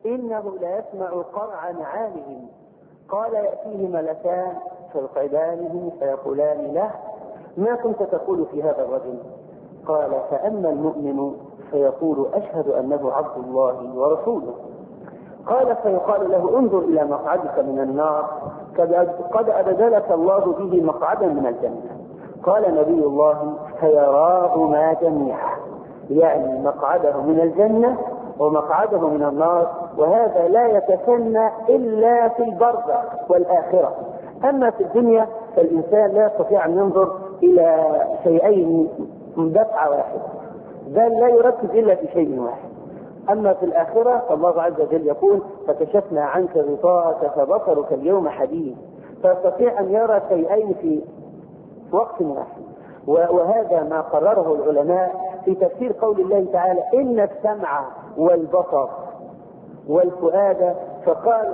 إنه لا يسمع قرع نعالهم. قال يأتيه ملكان فيقعدانه فيقولان له ما كنت تقول في هذا الرجل؟ قال فأما المؤمن فيقول أشهد أنه عبد الله ورسوله. قال فيقال له انظر إلى مقعدك من النار قد أبدلك الله به مقعدا من الجنة. قال نبي الله فيراهما جميعا، يعني مقعده من الجنة ومقعده من النار، وهذا لا يتسنى إلا في البرزخ والآخرة. أما في الدنيا فالإنسان لا يستطيع أن ينظر إلى شيئين دفعة واحدة، بل لا يركز إلا في شيء واحد. أما في الآخرة فالله عز وجل يقول فكشفنا عنك غطاءك فبصرك اليوم حديد، فيستطيع أن يرى شيئين في وقت واحد. وهذا ما قرره العلماء في تفسير قول الله تعالى إن السمع والبصر والفؤاد، فقال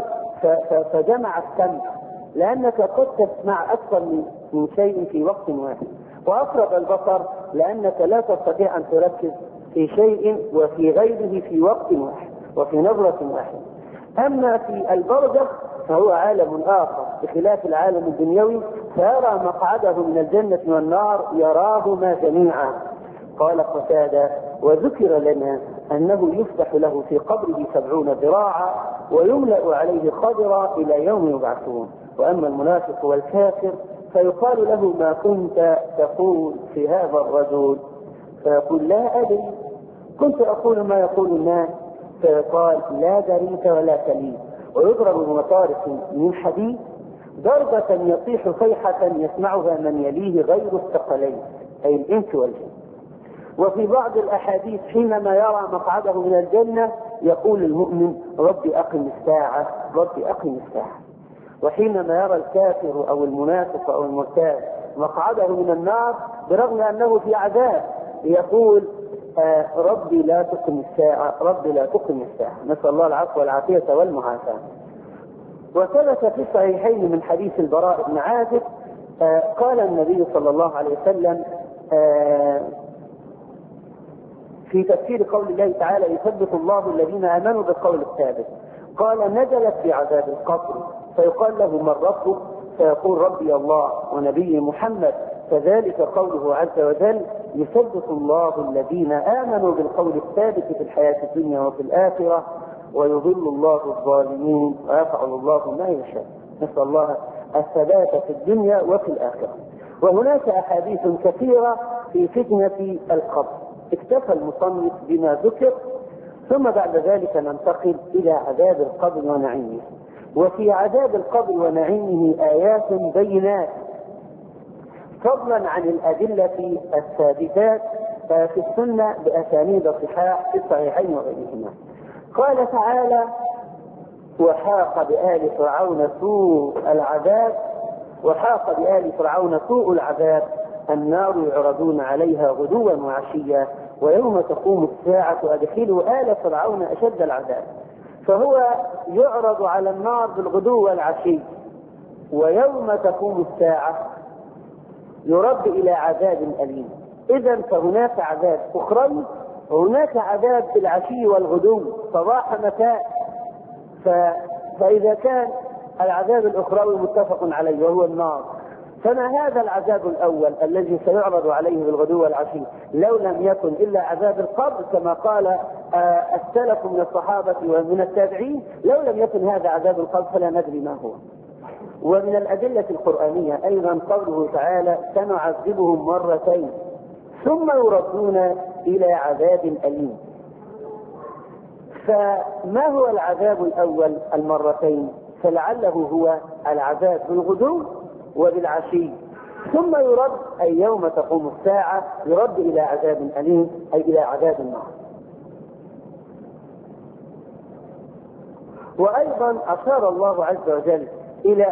فجمع السمع لأنك قد تسمع أكثر من شيء في وقت واحد، وأفرد البصر لأنك لا تستطيع أن تركز في شيء وفي غيره في وقت واحد وفي نظرة واحدة. أما في البرزخ فهو عالم آخر بخلاف العالم الدنيوي، فيرى مقعده من الجنة والنار يراهما جميعا. قال قتادة وذكر لنا أنه يفتح له في قبره 70 ذراعا ويملأ عليه خضرا إلى يوم يبعثون. وأما المنافق والكافر فيقال له ما كنت تقول في هذا الرجل؟ فيقول لا أدري، كنت أقول ما يقول الناس. فيقال لا دريت ولا تليت، ويضرب بمطارق من حديد ضربة يطيح صيحة يسمعها من يليه غير الثقلين أي الإنس والجن. وفي بعض الأحاديث حينما يرى مقعده من الجنة يقول المؤمن ربي أقم الساعة ربي أقم الساعة. وحينما يرى الكافر أو المنافق أو المرتاب مقعده من النار برغم أنه في عذاب يقول ربي لا تقم الساعة ربي لا تقم الساعة. نسأل الله العفو والعافية والمعافاة. وثبت في الصحيحين من حديث البراء بن عازب قال النبي صلى الله عليه وسلم في تفسير قول الله تعالى يثبت الله الذين آمنوا بالقول الثابت، قال نزلت في عذاب القبر فيقال له من ربك؟ فيقول ربي الله ونبي محمد. فذلك قوله عز وجل يثبت الله الذين آمنوا بالقول الثابت في الحياة الدنيا وفي الآخرة ويضل الله الظالمين ويفعل الله ما يشاء. نسأل الله الثبات في الدنيا وفي الآخرة. وهناك أحاديث كثيرة في فتنة القبر، اكتفى المصنف بما ذكر، ثم بعد ذلك ننتقل إلى عذاب القبر ونعيمه. وفي عذاب القبر ونعيمه آيات بينات فضلا عن الأدلة الثابتات في السنة بأسانيد صحاح في الصحيحين وغيرهما. قال تعالى وحاق بآل فرعون سوء العذاب النار يعرضون عليها غدوا وعشيا ويوم تقوم الساعة أدخلوا آل فرعون أشد العذاب. فهو يعرض على النار بالغدو والعشي، ويوم تقوم الساعة يرد إلى عذاب أليم. إذن فهناك عذاب أخروي وهناك عذاب بالعشي والغدو صباح مساء. فإذا كان العذاب الأخروي متفق عليه وهو النار، فما هذا العذاب الأول الذي سيعرض عليه بالغدو والعشي لو لم يكن إلا عذاب القبر كما قال السلف من الصحابة ومن التابعين؟ لو لم يكن هذا عذاب القبر فلا ندري ما هو. ومن الأدلة القرآنية أيضا قوله تعالى سنعذبهم مرتين ثم يردون إلى عذاب أليم. فما هو العذاب الأول المرتين؟ فلعله هو العذاب بالغدو وبالعشي، ثم يرد أي يوم تقوم الساعة يرد إلى عذاب أليم أي إلى عذاب النار. وأيضا أشار الله عز وجل إلى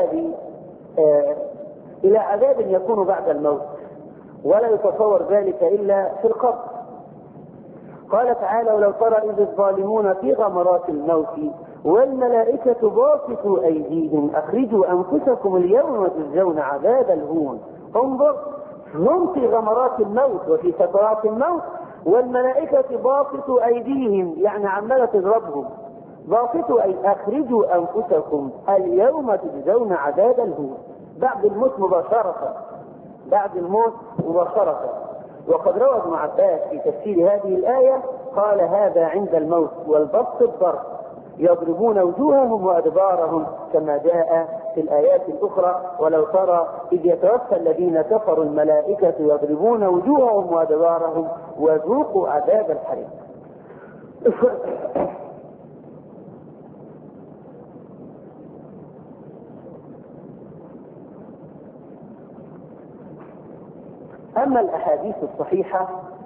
عذاب يكون بعد الموت، ولا يتصور ذلك إلا في القبر. قال تعالى ولو ترى إذ الظالمون في غمرات الموت والملائكة باسطوا أيديهم أخرجوا أنفسكم اليوم تجزون عذاب الهون. انظر، هم في غمرات الموت وفي سكرات الموت والملائكة باسطوا أيديهم، يعني عمالة تضربهم باسطوا أي أخرجوا أنفسكم اليوم تجزون عذاب الهون، بعد الموت مباشرة، بعد الموت مباشرة. وقد روى ابن عباس في تفسير هذه الآية قال هذا عند الموت والبسط الضرب، يضربون وجوههم وأدبارهم كما جاء في الآيات الأخرى ولو ترى إذ يتوفى الذين كفروا الملائكة يضربون وجوههم وأدبارهم وذوقوا عذاب الحريق. أما الأحاديث الصحيحة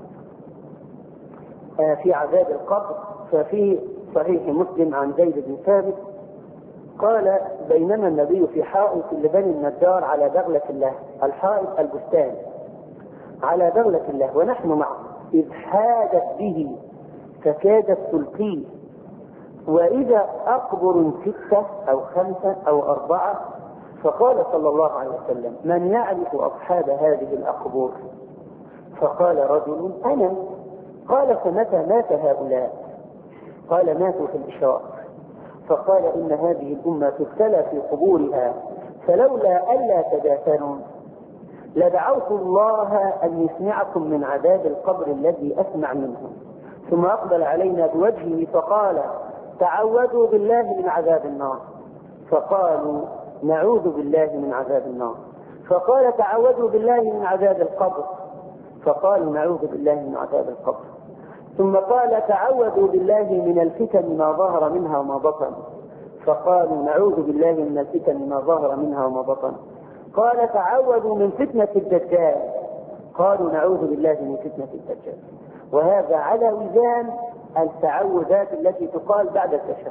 في عذاب القبر ففي صحيح مسلم عن زيد بن ثابت قال بينما النبي في حائط لبني النجار على بغلة الله، الحائط البستان على بغلة الله ونحن معه، إذ حادت به فكادت تلقيه، وإذا أقبر 6 أو 5 أو 4، فقال صلى الله عليه وسلم من يعرف أصحاب هذه الأقبور؟ فقال رجل أنا. قال فمتى مات هؤلاء؟ قال ماتوا في الإشراق. فقال إن هذه الأمة تبتلى في قبورها، فلولا ألا تدافنوا لدعوت الله أن يسمعكم من عذاب القبر الذي أسمع منه. ثم أقبل علينا بوجهه فقال تعوذوا بالله من عذاب النار. فقالوا نعوذ بالله من عذاب النار. فقال تعوذوا بالله من عذاب القبر. فقالوا نعوذ بالله من عذاب القبر. ثم قال تعوذوا بالله من الفتن ما ظهر منها وما بطن. فقالوا نعوذ بالله من الفتن ما ظهر منها وما بطن. قال تعوذوا من فتنة الدجال. قالوا نعوذ بالله من فتنة الدجال. وهذا على وزان التعوذات التي تقال بعد التشهد.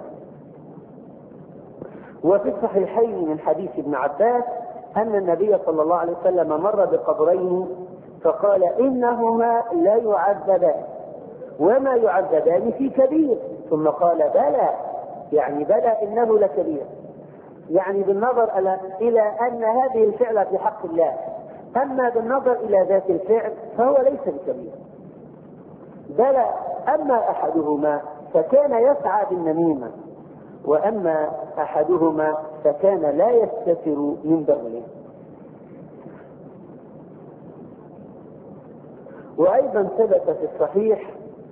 وفي الصحيحين من حديث ابن عباس أن النبي صلى الله عليه وسلم مر بقبرين فقال إنهما لا يعذبان وما يعذبان في كبير. ثم قال بلى، يعني بلى إنه لكبير، يعني بالنظر إلى أن هذه الفعلة في حق الله، أما بالنظر إلى ذات الفعل فهو ليس بكبير. بلى، أما أحدهما فكان يسعى بالنميمة، وأما أحدهما فكان لا يستتر من بغله. وأيضا ثبت في الصحيح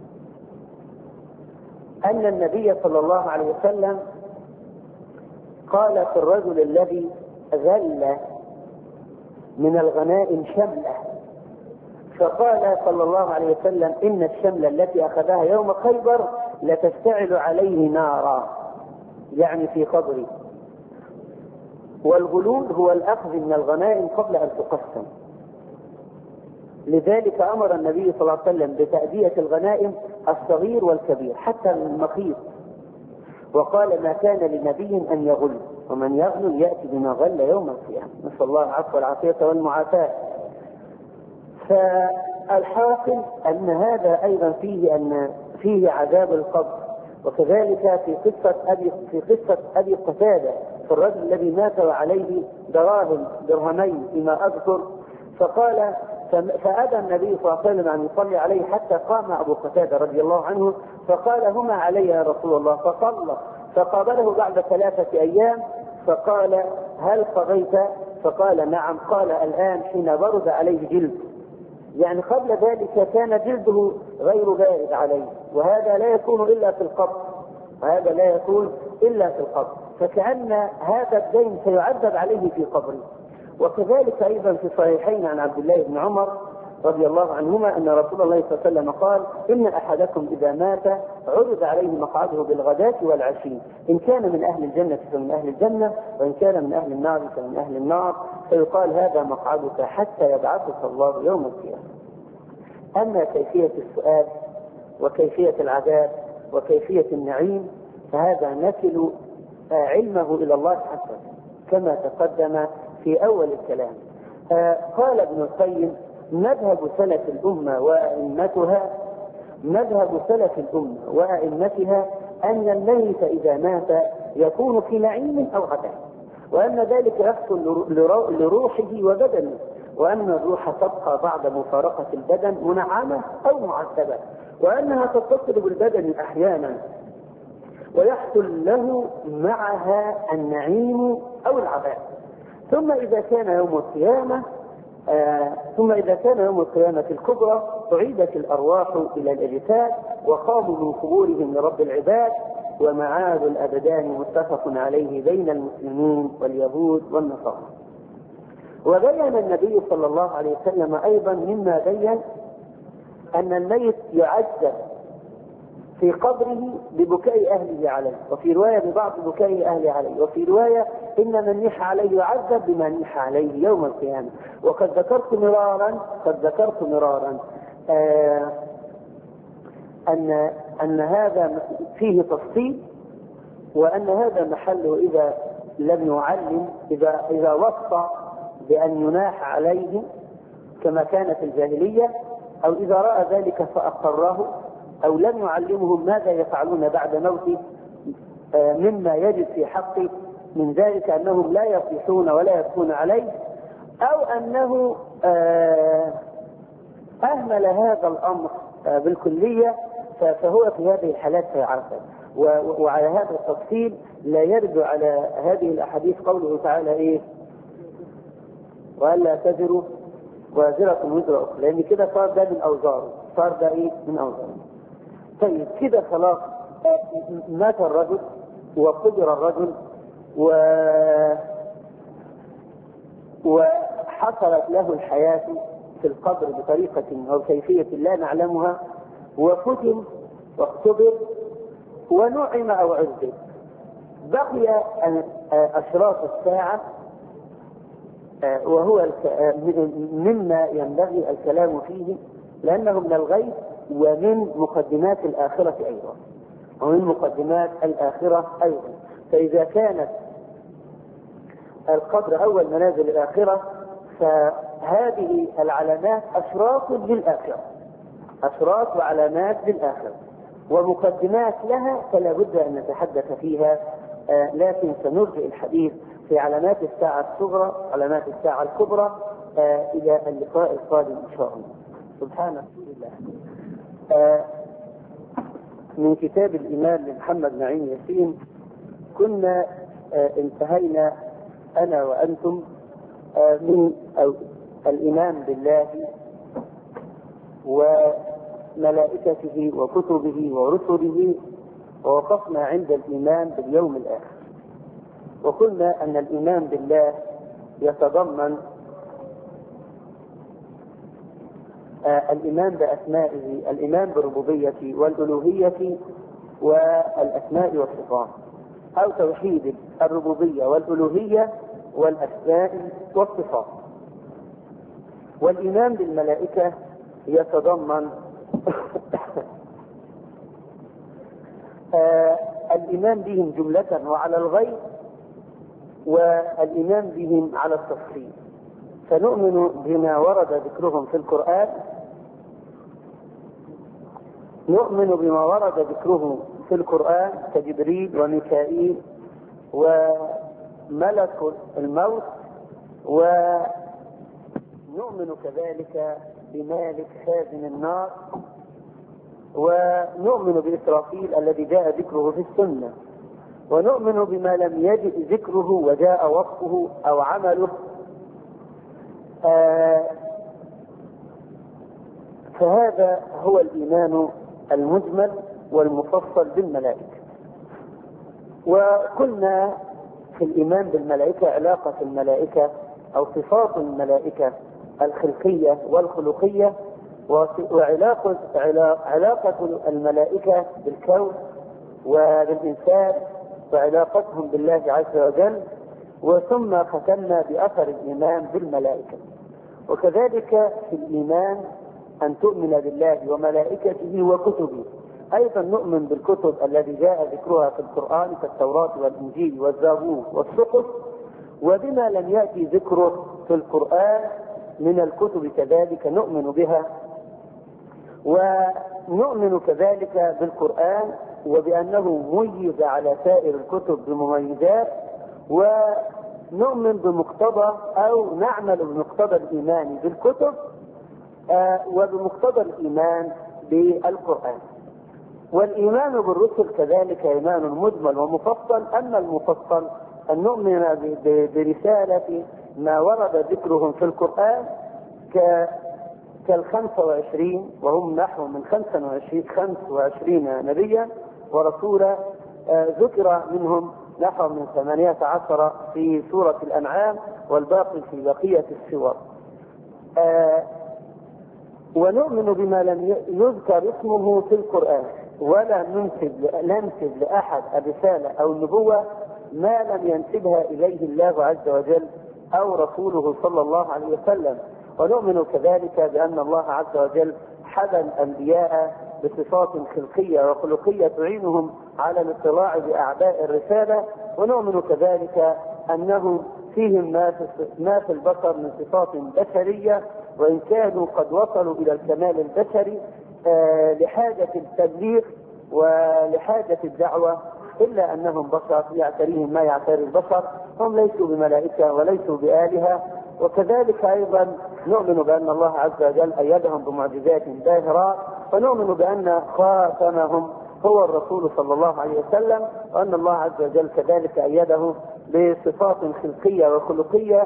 أن النبي صلى الله عليه وسلم قال في الرجل الذي غل من الغنائم شملة، فقال صلى الله عليه وسلم إن الشملة التي أخذها يوم خيبر لتشتعل عليه نارا، يعني في قبره. والغلول هو الأخذ من الغنائم قبل أن تقسم، لذلك أمر النبي صلى الله عليه وسلم بتأدية الغنائم الصغير والكبير حتى المخيط، وقال ما كان لنبي أن يغل، ومن يغل يأتي بما غل يوم القيامة. نسأل الله العفو والعافية والمعافاة. فالحاصل أن هذا أيضا فيه عذاب القبر. وكذلك في قصة أبي قتادة في الرجل الذي مات وعليه درهمين فيما أذكر، فقال فأبى النبي صلى الله عليه وسلم أن يصلي عليه حتى قام أبو قتادة رضي الله عنه فقال هما علي يا رسول الله، فصلى. فقابله بعد 3 أيام فقال هل قضيت؟ فقال نعم. قال الآن حين برد عليه جلد، يعني قبل ذلك كان جلده غير بارد عليه، وهذا لا يكون إلا في القبر، وهذا لا يكون إلا في القبر، فكأن هذا الدين سيعذب عليه في قبره. وكذلك أيضا في الصحيحين عن عبد الله بن عمر رضي الله عنهما أن رسول الله صلى الله عليه وسلم قال إن أحدكم إذا مات عرض عليه مقعده بالغداة والعشي، إن كان من أهل الجنة فمن أهل الجنة، وإن كان من أهل النار فمن أهل النار، فيقال هذا مقعدك حتى يبعثك الله يوم القيامة. أما كيفية السؤال وكيفية العذاب وكيفية النعيم فهذا نكل علمه إلى الله حسب كما تقدم في أول الكلام. قال ابن القيم مذهب سلف الأمة وأئمتها أن الميت إذا مات يكون في نعيم أو عذاب، وأن ذلك يحصل لروحه وبدنه، وأن الروح تبقى بعد مفارقة البدن منعمة أو معذبة، وأنها تتصل بالبدن أحيانا، ويحصل له معها النعيم أو العذاب. ثم إذا كان يوم القيامة الكبرى أعيدت الأرواح إلى الأجساد وقاموا من قبورهم لرب العباد، ومعاد الأبدان متفق عليه بين المسلمين واليهود والنصارى. وبين النبي صلى الله عليه وسلم أيضا مما بين أن الميت يعذب في قبره ببكاء أهله عليه، وفي رواية ببعض بكاء أهله عليه، وفي رواية إن من نيح عليه يعذب بما نيح عليه يوم القيامة. وقد ذكرت مرارا أن هذا فيه تفصيل، وأن هذا محله إذا لم يعلم، إذا وصى بأن يناح عليه كما كانت الجاهلية، أو إذا رأى ذلك فأقره، أو لم يعلمهم ماذا يفعلون بعد موته مما يجب في حقه من ذلك أنهم لا يصيحون ولا يبكون عليه، أو أنه أهمل هذا الأمر بالكلية، فهو في هذه الحالات سيعرفه. وعلى هذا التفصيل لا يرد على هذه الأحاديث قوله تعالى إيه؟ وألا تزر وازرة وزر أخرى، لأن كده صار ده من أوزاره، صار ده إيه؟ من أوزاره. طيب كده خلاص مات الرجل وقبر الرجل وحصلت له الحياة في القبر بطريقة أو كيفية لا نعلمها، وفتن واختبر ونعم أو عذب. بقي أشراط الساعة، وهو مما ينبغي الكلام فيه، لأنه من الغيب ومن مقدمات الآخرة أيضا. فإذا كانت القبر أول منازل الآخرة، فهذه العلامات أشراط وعلامات للآخرة ومقدمات لها، فلا بد أن نتحدث فيها، لكن سنرجع الحديث في علامات الساعة الصغرى، علامات الساعة الكبرى، إلى اللقاء القادم إن شاء الله. سبحان الله. من كتاب الإيمان لمحمد نعيم ياسين كنا انتهينا أنا وأنتم من الإيمان بالله وملائكته وكتبه ورسله، ووقفنا عند الإيمان باليوم الآخر. وقلنا أن الإيمان بالله يتضمن الإيمان بأسمائه، الإيمان بالربوبية والألوهية والأسماء والصفات، أو توحيد الربوبية والألوهية والأسماء والصفات. والإيمان بالملائكة يتضمن الإيمان بهم جملة وعلى الغيب، والإيمان بهم على التفصيل. فنؤمن بما ورد ذكرهم في القرآن، كجبريل وميكائيل وملك الموت، ونؤمن كذلك بمالك خازن النار، ونؤمن بإسرافيل الذي جاء ذكره في السنة، ونؤمن بما لم يجئ ذكره وجاء وصفه أو عمله. فهذا هو الإيمان المجمل والمفصل بالملائكة. وقلنا في الإيمان بالملائكة علاقة الملائكة أو صفات الملائكة الخلقية والخلقية، وعلاقة الملائكة بالكون وبالإنسان وعلاقتهم بالله عز وجل. وثم ختمنا بأثر الإيمان بالملائكة. وكذلك في الإيمان أن تؤمن بالله وملائكته وكتبه. أيضا نؤمن بالكتب التي جاء ذكرها في القرآن كالتوراة والإنجيل والزبور والصحف، وبما لم يأتي ذكره في القرآن من الكتب كذلك نؤمن بها. ونؤمن كذلك بالقرآن وبأنه ميز على سائر الكتب بمميزات، ونؤمن بمقتضى أو نعمل بمقتضى الإيمان بالكتب وبمقتضى الإيمان بالقرآن. والإيمان بالرسل كذلك إيمان مجمل ومفصل. أما المفصل أن نؤمن برسالة ما ورد ذكرهم في القرآن كال25 وهم نحو من 25 نبيا ورسولا، ذكر منهم نحو من 18 في سورة الأنعام والباقي في بقية السور. ونؤمن بما لم يذكر اسمه في القرآن، ولا ننسب لأحد الرسالة أو النبوة ما لم ينسبها إليه الله عز وجل أو رسوله صلى الله عليه وسلم. ونؤمن كذلك بأن الله عز وجل حبى الأنبياء بصفات خلقية وخلقية تعينهم على الاطلاع بأعباء الرسالة. ونؤمن كذلك أنه فيهم ما في البشر من صفات بشرية، وإن كانوا قد وصلوا إلى الكمال البشري لحاجة التبليغ ولحاجة الدعوة، إلا أنهم بشر يعتريهم ما يعتري البشر، هم ليسوا بملائكة وليسوا بآلهة. وكذلك أيضا نؤمن بأن الله عز وجل أيدهم بمعجزات باهرة، ونؤمن بأن خاتمهم هو الرسول صلى الله عليه وسلم، وأن الله عز وجل كذلك أيده بصفات خلقية وخلقية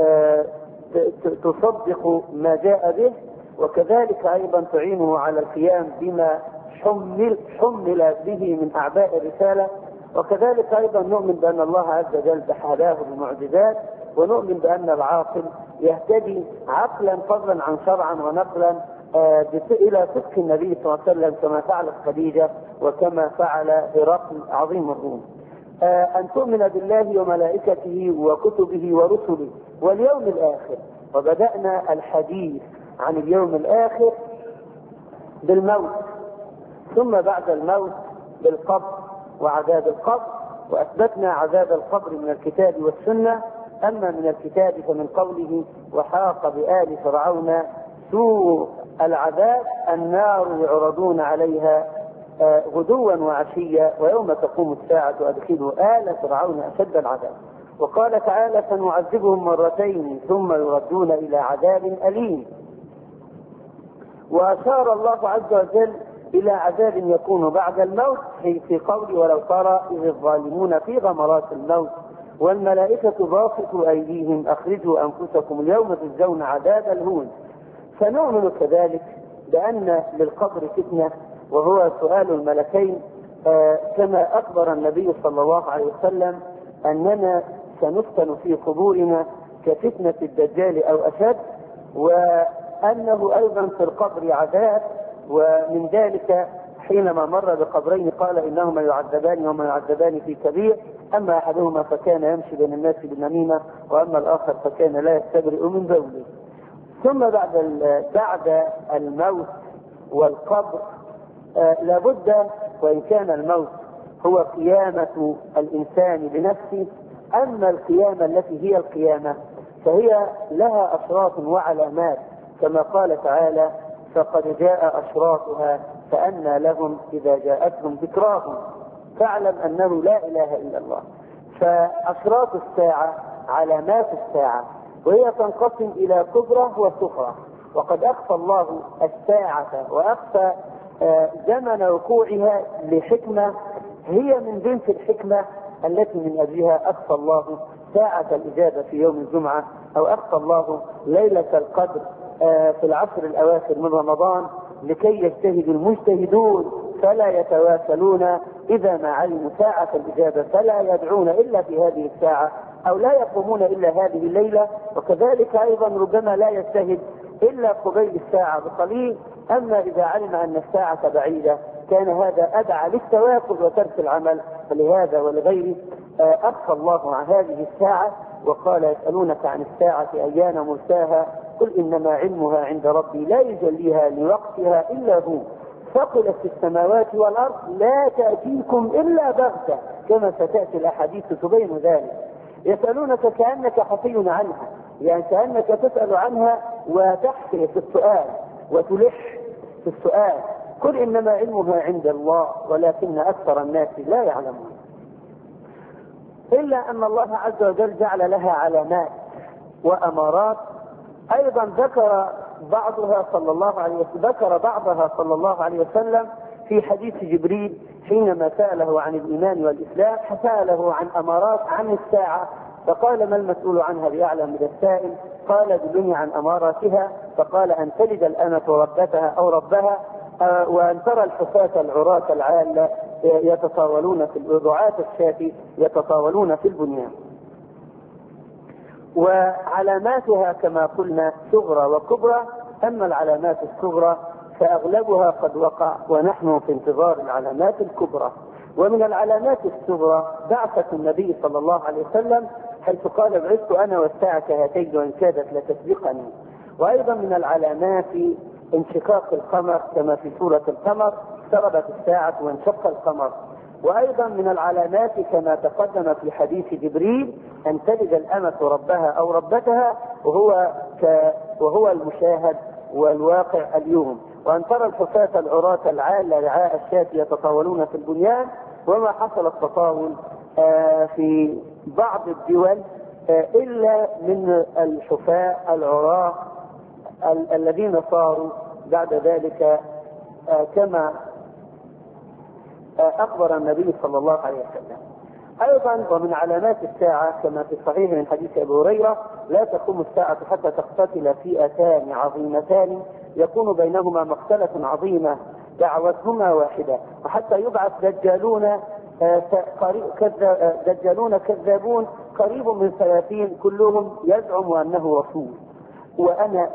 تصدق ما جاء به، وكذلك أيضا تعينه على القيام بما حمل به من أعباء الرسالة. وكذلك أيضا نؤمن بأن الله عز وجل هداه بمعجزات، ونؤمن بأن العاقل يهتدي عقلا فضلا عن شرعا ونقلا إلى صدق النبي صلى الله عليه وسلم، كما فعلت خديجة وكما فعل هرقل عظيم الروم. أن تؤمن بالله وملائكته وكتبه ورسله واليوم الآخر. وبدأنا الحديث عن اليوم الآخر بالموت، ثم بعد الموت بالقبر وعذاب القبر، وأثبتنا عذاب القبر من الكتاب والسنة. أما من الكتاب فمن قوله وحاق بآل فرعون سوء العذاب النار يعرضون عليها غدوا وعشيا ويوم تقوم الساعة أدخلوا آل فرعون أشد العذاب. وقال تعالى سنعذبهم مرتين ثم يردون إلى عذاب أليم. وأشار الله عز وجل إلى عذاب يكون بعد الموت في قول ولو ترى إذ الظالمون في غمرات الموت والملائكة باسطوا أيديهم أخرجوا أنفسكم اليوم تجزون عذاب الهون. فنؤمن كذلك بأن للقبر فتنة وهو سؤال الملكين، كما أخبر النبي صلى الله عليه وسلم أننا سنفتن في قبورنا كفتنة الدجال أو أشد، وأنه أيضا في القبر عذاب. ومن ذلك حينما مر بقبرين قال إنهما يعذبان وما يعذبان في كبير، أما أحدهما فكان يمشي بين الناس بالنميمة وأما الآخر فكان لا يستبرئ من بوله. ثم بعد الموت والقبر لابد، وإن كان الموت هو قيامة الإنسان بنفسه، أما القيامة التي هي القيامة فهي لها أشراط وعلامات، كما قال تعالى فقد جاء أشراطها فأنى لهم إذا جاءتهم ذكراهم فاعلم أنه لا إله إلا الله. فأشراط الساعة علامات الساعة، وهي تنقسم إلى كبرى وصغرى. وقد أخفى الله الساعة وأخفى زمن وقوعها لحكمة هي من جنس الحكمة التي من أجلها أخفى الله ساعة الإجابة في يوم الجمعة، أو أخفى الله ليلة القدر في العشر الأواخر من رمضان لكي يجتهد المجتهدون فلا يتواصلون إذا ما علموا ساعة الإجابة فلا يدعون إلا في هذه الساعة أو لا يقومون إلا هذه الليلة. وكذلك أيضا ربما لا يجتهد إلا قبيل الساعة بقليل. أما إذا علم أن الساعة بعيدة كان هذا أدعى للتواكل وترك العمل. فلهذا ولغيره أخفى الله عن هذه الساعة وقال يسألونك عن الساعة أيان مرساها قل إنما علمها عند ربي لا يجليها لوقتها إلا هو ثقلت في السماوات والأرض لا تأتيكم إلا بغتة كما ستأتي الأحاديث تبين ذلك. يسألونك كأنك حفي عنها، يعني كأنك تسأل عنها وتحفي في السؤال وتلح في السؤال. قل إنما علمها عند الله ولكن أكثر الناس لا يعلمون. إلا أن الله عز وجل جعل لها علامات وأمارات أيضا ذكر بعضها صلى الله عليه وسلم في حديث جبريل حينما سأله عن الإيمان والإسلام، سأله عن أمارات عن الساعة، فقال ما المسؤول عنها بأعلم من السائل؟ قال دلني عن أماراتها، فقال أن تلد الأمة ربتها أو ربها، وأن ترى الحفاة العراة العالة يتطاولون في الرعاة الشاة يتطاولون في البنيان. وعلاماتها كما قلنا صغرى وكبرى. أما العلامات الصغرى فأغلبها قد وقع ونحن في انتظار العلامات الكبرى. ومن العلامات الصغرى بعثة النبي صلى الله عليه وسلم، حيث قال بعثت أنا والساعة كهاتين وإن كادت لتسبقني. وأيضا من العلامات انشقاق القمر كما في سورة القمر، اقتربت الساعة وانشق القمر. وأيضا من العلامات كما تقدم في حديث جبريل أن تلد الأمة ربها أو ربتها، وهو المشاهد والواقع اليوم. وأن ترى الحفاة العراة العالة رعاء الشاة يتطاولون في البنيان، وما حصل التطاول في بعض الدول إلا من الحفاة العراة الذين صاروا بعد ذلك كما أخبر النبي صلى الله عليه وسلم. أيضا ومن علامات الساعة كما في الصحيح من حديث أبي هريرة لا تقوم الساعة حتى تقتتل فئتان عظيمتان يكون بينهما مقتلة عظيمة دعوتهما واحدة، وحتى يبعث دجالون كذابون قريب من 30 كلهم يزعم أنه رسول. وأنا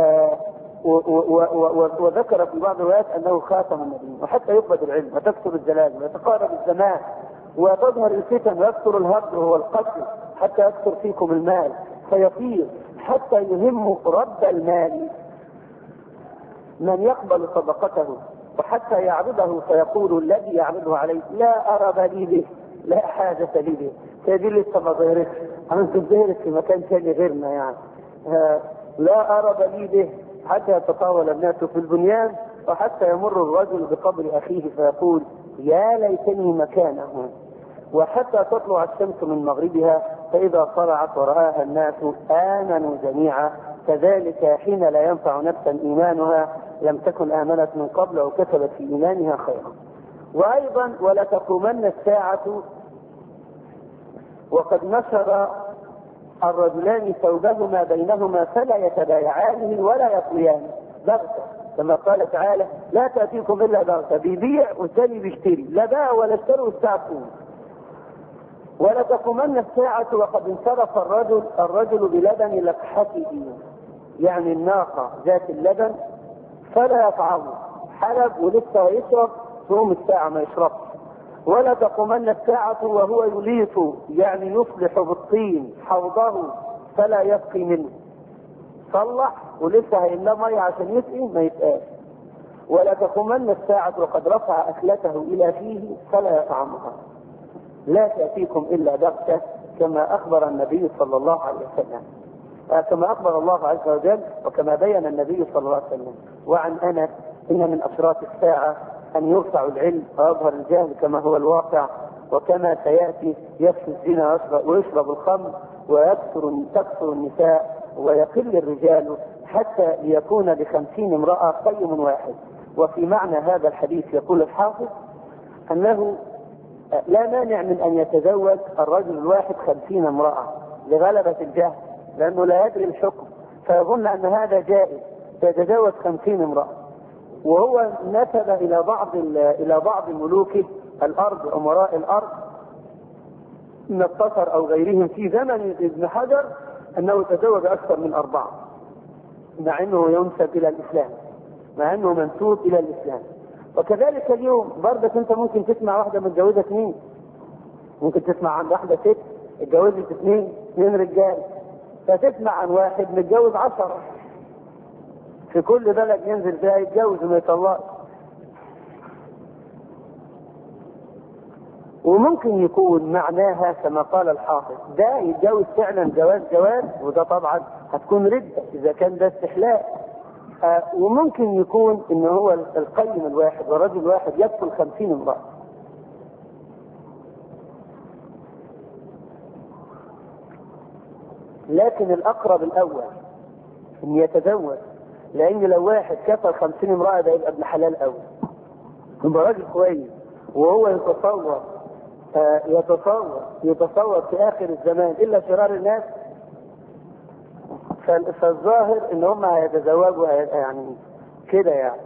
وذكر في بعض الروايات أنه خاتم النبي، وحتى يقبض العلم وتكثر الزلازل ويتقارب الزمان وتظهر الفتن ويكثر الهدر والقتل حتى يكثر فيكم المال فيطير، حتى يهم رد المال من يقبل صدقته، وحتى يعرضه فيقول الذي يعرضه عليه لا أرى لي به، لا حاجة لي به. هذه لسه ما ظهرتش، أنت ظهرت في مكان ثاني غيرنا يعني. لا أرى لي به حتى يتطاول الناس في البنيان، وحتى يمر الرجل بقبر أخيه فيقول يا ليتني مكانه، وحتى تطلع الشمس من مغربها فإذا طلعت ورآها الناس آمنوا جميعا، كذلك حين لا ينفع نفسا إيمانها لم تكن آمنت من قبل أو كسبت في إيمانها خيرا. وأيضا ولتقومن الساعة وقد نشر الرجلان ثوبهما بينهما فلا يتبايعان ولا يطويان بغتة، كما قال تعالى لا تأتيكم إلا بغتة، بيبيع والثاني بيشتري، لا باع ولا اشتروا الساعتين. ولتقومن الساعة وقد انصرف الرجل بلبن لقحته، يعني الناقة ذات اللبن، فلا يطعمه، حلب ولسه يشرب تقوم الساعة ما يشربش. ولا تقومن الساعة وهو يليط، يعني يصلح بالطين حوضه فلا يسقي منه، صلح ولسه هيملاه ميه عشان يسقي ما يسقاش. ولا تقومن الساعة وقد رفع أكلته إلى فيه فلا يطعمها، لا تأتيكم إلا بغتة، كما أخبر النبي صلى الله عليه وسلم، كما أخبر الله عز وجل وكما بين النبي صلى الله عليه وسلم. وعن أنس إن من أشراط الساعة أن يرفع العلم ويظهر الجهل كما هو الواقع، وكما سيأتي يفشي الزنا ويشرب الخمر وتكثر النساء ويقل الرجال حتى ليكون ل50 امرأة قيم واحد. وفي معنى هذا الحديث يقول الحافظ أنه لا مانع من أن يتزوج الرجل الواحد 50 امرأة لغلبة الجهل، لأنه لا يدري الحكم فيظن أن هذا جائز فيتزوج 50 امرأة. وهو نسب إلى بعض ملوك الأرض أمراء الأرض من الصفر أو غيرهم في زمن ابن حجر أنه تزوج أكثر من 4، مع أنه ينسب إلى الإسلام، مع أنه منسوب إلى الإسلام. وكذلك اليوم برضك أنت ممكن تسمع واحدة متجوزة 2، ممكن تسمع عن واحدة ست اتجوزت 2 رجال، فتسمع عن واحد متجوز 10 في كل بلد ينزل فيها يتجوز وما يطلقش. وممكن يكون معناها كما قال الحافظ ده يتجوز فعلا جواز، وده طبعا هتكون ردة إذا كان ده استحلاء. وممكن يكون إن هو القيم الواحد والرجل الواحد يدخل 50 امرأة. لكن الأقرب الأول إن يتزوج، لأن لو واحد كفر 50 امرأة ده يبقى ابن حلال أول، يبقى راجل كويس وهو يتصور في اخر الزمان الا شرار الناس. فالظاهر ان هم هيتزوجوا يعني كده يعني.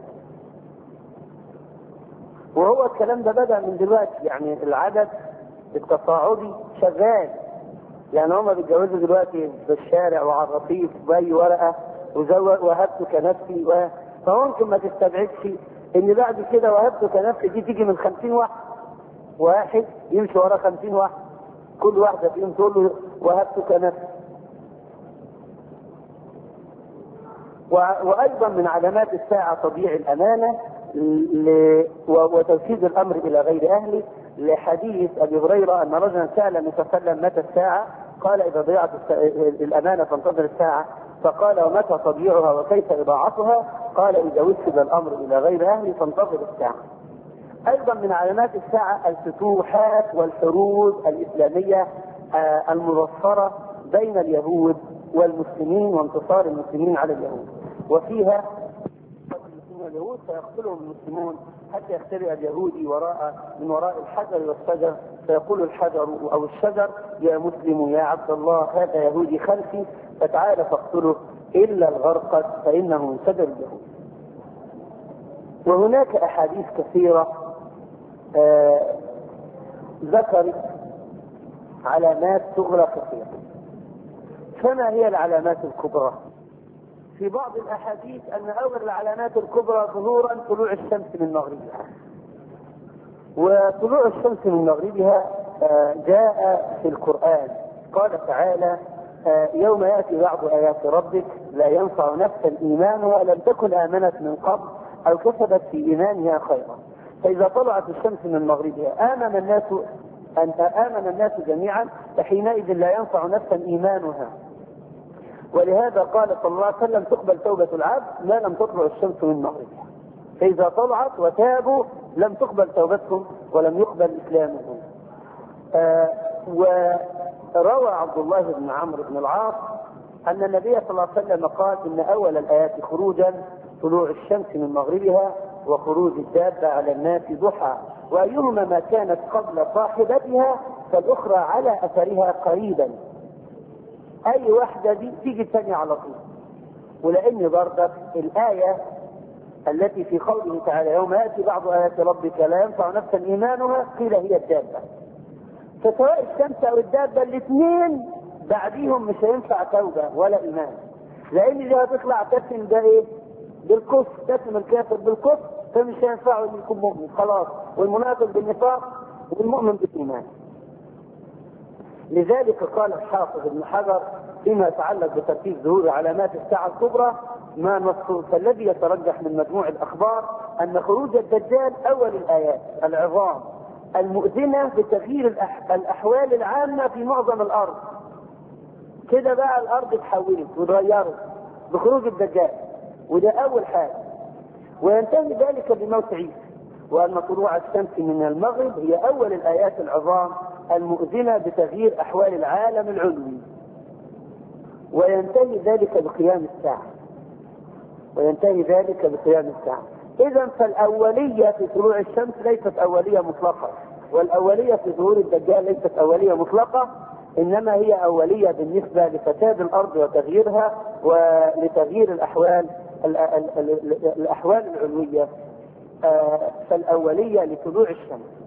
وهو الكلام ده بدأ من دلوقتي، يعني العدد التصاعدي شغال. يعني هم بيتجوزوا دلوقتي في الشارع وعلى الرصيف بأي ورقة وهبت كنفسي فممكن ما تستبعدش ان بعد كده وهبت كنفسي دي تيجي من 50 واحد يمشي ورا 50 واحد، كل واحدة فيهم تقول له وهبت كنفسي. وأيضا من علامات الساعة تضييع الأمانة وتوسيد الأمر إلى غير أهله، لحديث أبي هريرة أن رجلا سأل النبي صلى الله عليه وسلم متى الساعة؟ قال إذا ضيعت الأمانة فانتظر الساعة. فقال ومتى تضييعها وكيف إضاعتها؟ قال إذا وسد الأمر إلى غير أهله فانتظر الساعة. أيضا من علامات الساعة الفتوحات والحروب الإسلامية المظفرة بين اليهود والمسلمين وانتصار المسلمين على اليهود، وفيها اليهود فيقتلهم المسلمون حتى يختبئ اليهودي من وراء الحجر والشجر، فيقول الحجر او الشجر يا مسلم يا عبد الله هذا يهودي خلفي فتعال فاقتله الا الغرقد فانه من شجر اليهود. وهناك احاديث كثيره ذكرت علامات صغرى كثيره. فما هي العلامات الكبرى؟ في بعض الاحاديث ان اول العلامات الكبرى ظهورا طلوع الشمس من مغربها. وطلوع الشمس من مغربها جاء في القرآن، قال تعالى يوم يأتي بعض آيات ربك لا ينفع نفسا إيمانها لم تكن آمنت من قبل أو كسبت في إيمانها خيرا. فإذا طلعت الشمس من مغربها آمن الناس جميعا فحينئذ لا ينفع نفسا إيمانها. ولهذا قال صلى الله عليه وسلم تقبل توبة العبد ما لم تطلع الشمس من مغربها، فإذا طلعت وتابوا لم تقبل توبتهم ولم يقبل إسلامهم. وروى عبد الله بن عمرو بن العاص أن النبي صلى الله عليه وسلم قال إن أول الآيات خروجا طلوع الشمس من مغربها وخروج الدابة على الناس ضحى، وأيهما ما كانت قبل صاحبتها فالأخرى على أثرها قريبا. أي واحدة دي تيجي الثانية على طول. ولأن برضك الآية التي في قوله تعالى يوم يأتي بعض آيات ربك لا ينفع نفسا إيمانها قيل هي الدابة. فسواء الشمس أو الدابة الاثنين بعديهم مش هينفع توبة ولا إيمان، لأن دي هتطلع تسم ده إيه؟ بالكفر، تسم الكافر بالكفر، فمش هينفعه إن يكون مؤمن خلاص، والمنافق بالنفاق والمؤمن بالإيمان. لذلك قال الحافظ ابن حجر فيما يتعلق بترتيب ظهور علامات الساعة الكبرى ما نصه، فالذي يترجح من مجموع الأخبار أن خروج الدجال أول الآيات العظام المؤذنة بتغيير الأحوال العامة في معظم الأرض. كده بقى الأرض اتحولت وتغيرت بخروج الدجال، وده أول حاجة. وينتهي ذلك بموت عيسى، وأن طلوع الشمس من المغرب هي أول الآيات العظام المؤذنة بتغيير أحوال العالم العلوي. وينتهي ذلك بقيام الساعة. إذا فالأولية في طلوع الشمس ليست أولية مطلقة، والأولية في ظهور الدجال ليست أولية مطلقة، إنما هي أولية بالنسبة لفساد الأرض وتغييرها ولتغيير الأحوال العلوية. فالأولية لطلوع الشمس.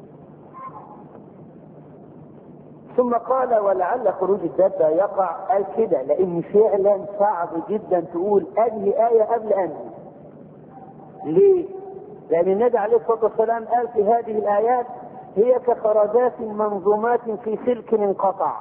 ثم قال ولعل خروج الدابة يقع، قال كده لأن فعلا صعب جدا تقول أنهي آية قبل أنهي. ليه؟ لأن النبي عليه الصلاة والسلام قال في هذه الآيات هي كخرزات منظومات في سلك انقطع.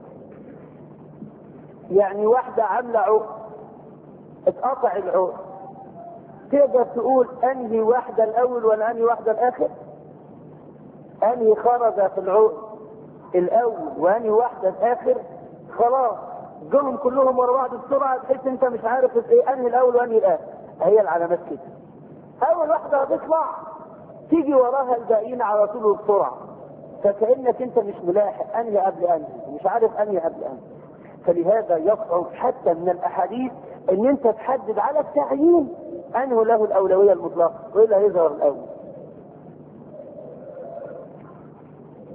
يعني واحدة عاملة عقد اتقطع العقد، تقدر تقول أنهي واحدة الأول ولا أنهي واحدة الآخر؟ أنهي خرزة في العقد الأول وأنهي واحدة الآخر؟ خلاص جم كلهم ورا بعض بسرعة بحيث أنت مش عارف إيه أنهي الأول وأنهي الآخر. هي العلامات كده، أول واحدة هتطلع تيجي وراها الباقيين على طول بسرعة، فكأنك أنت مش ملاحق أنهي قبل أنهي، مش عارف أنهي قبل أنهي. فلهذا يصعب حتى من الأحاديث أن أنت تحدد على التعيين أنه له الأولوية المطلقة وإلا يظهر الأول.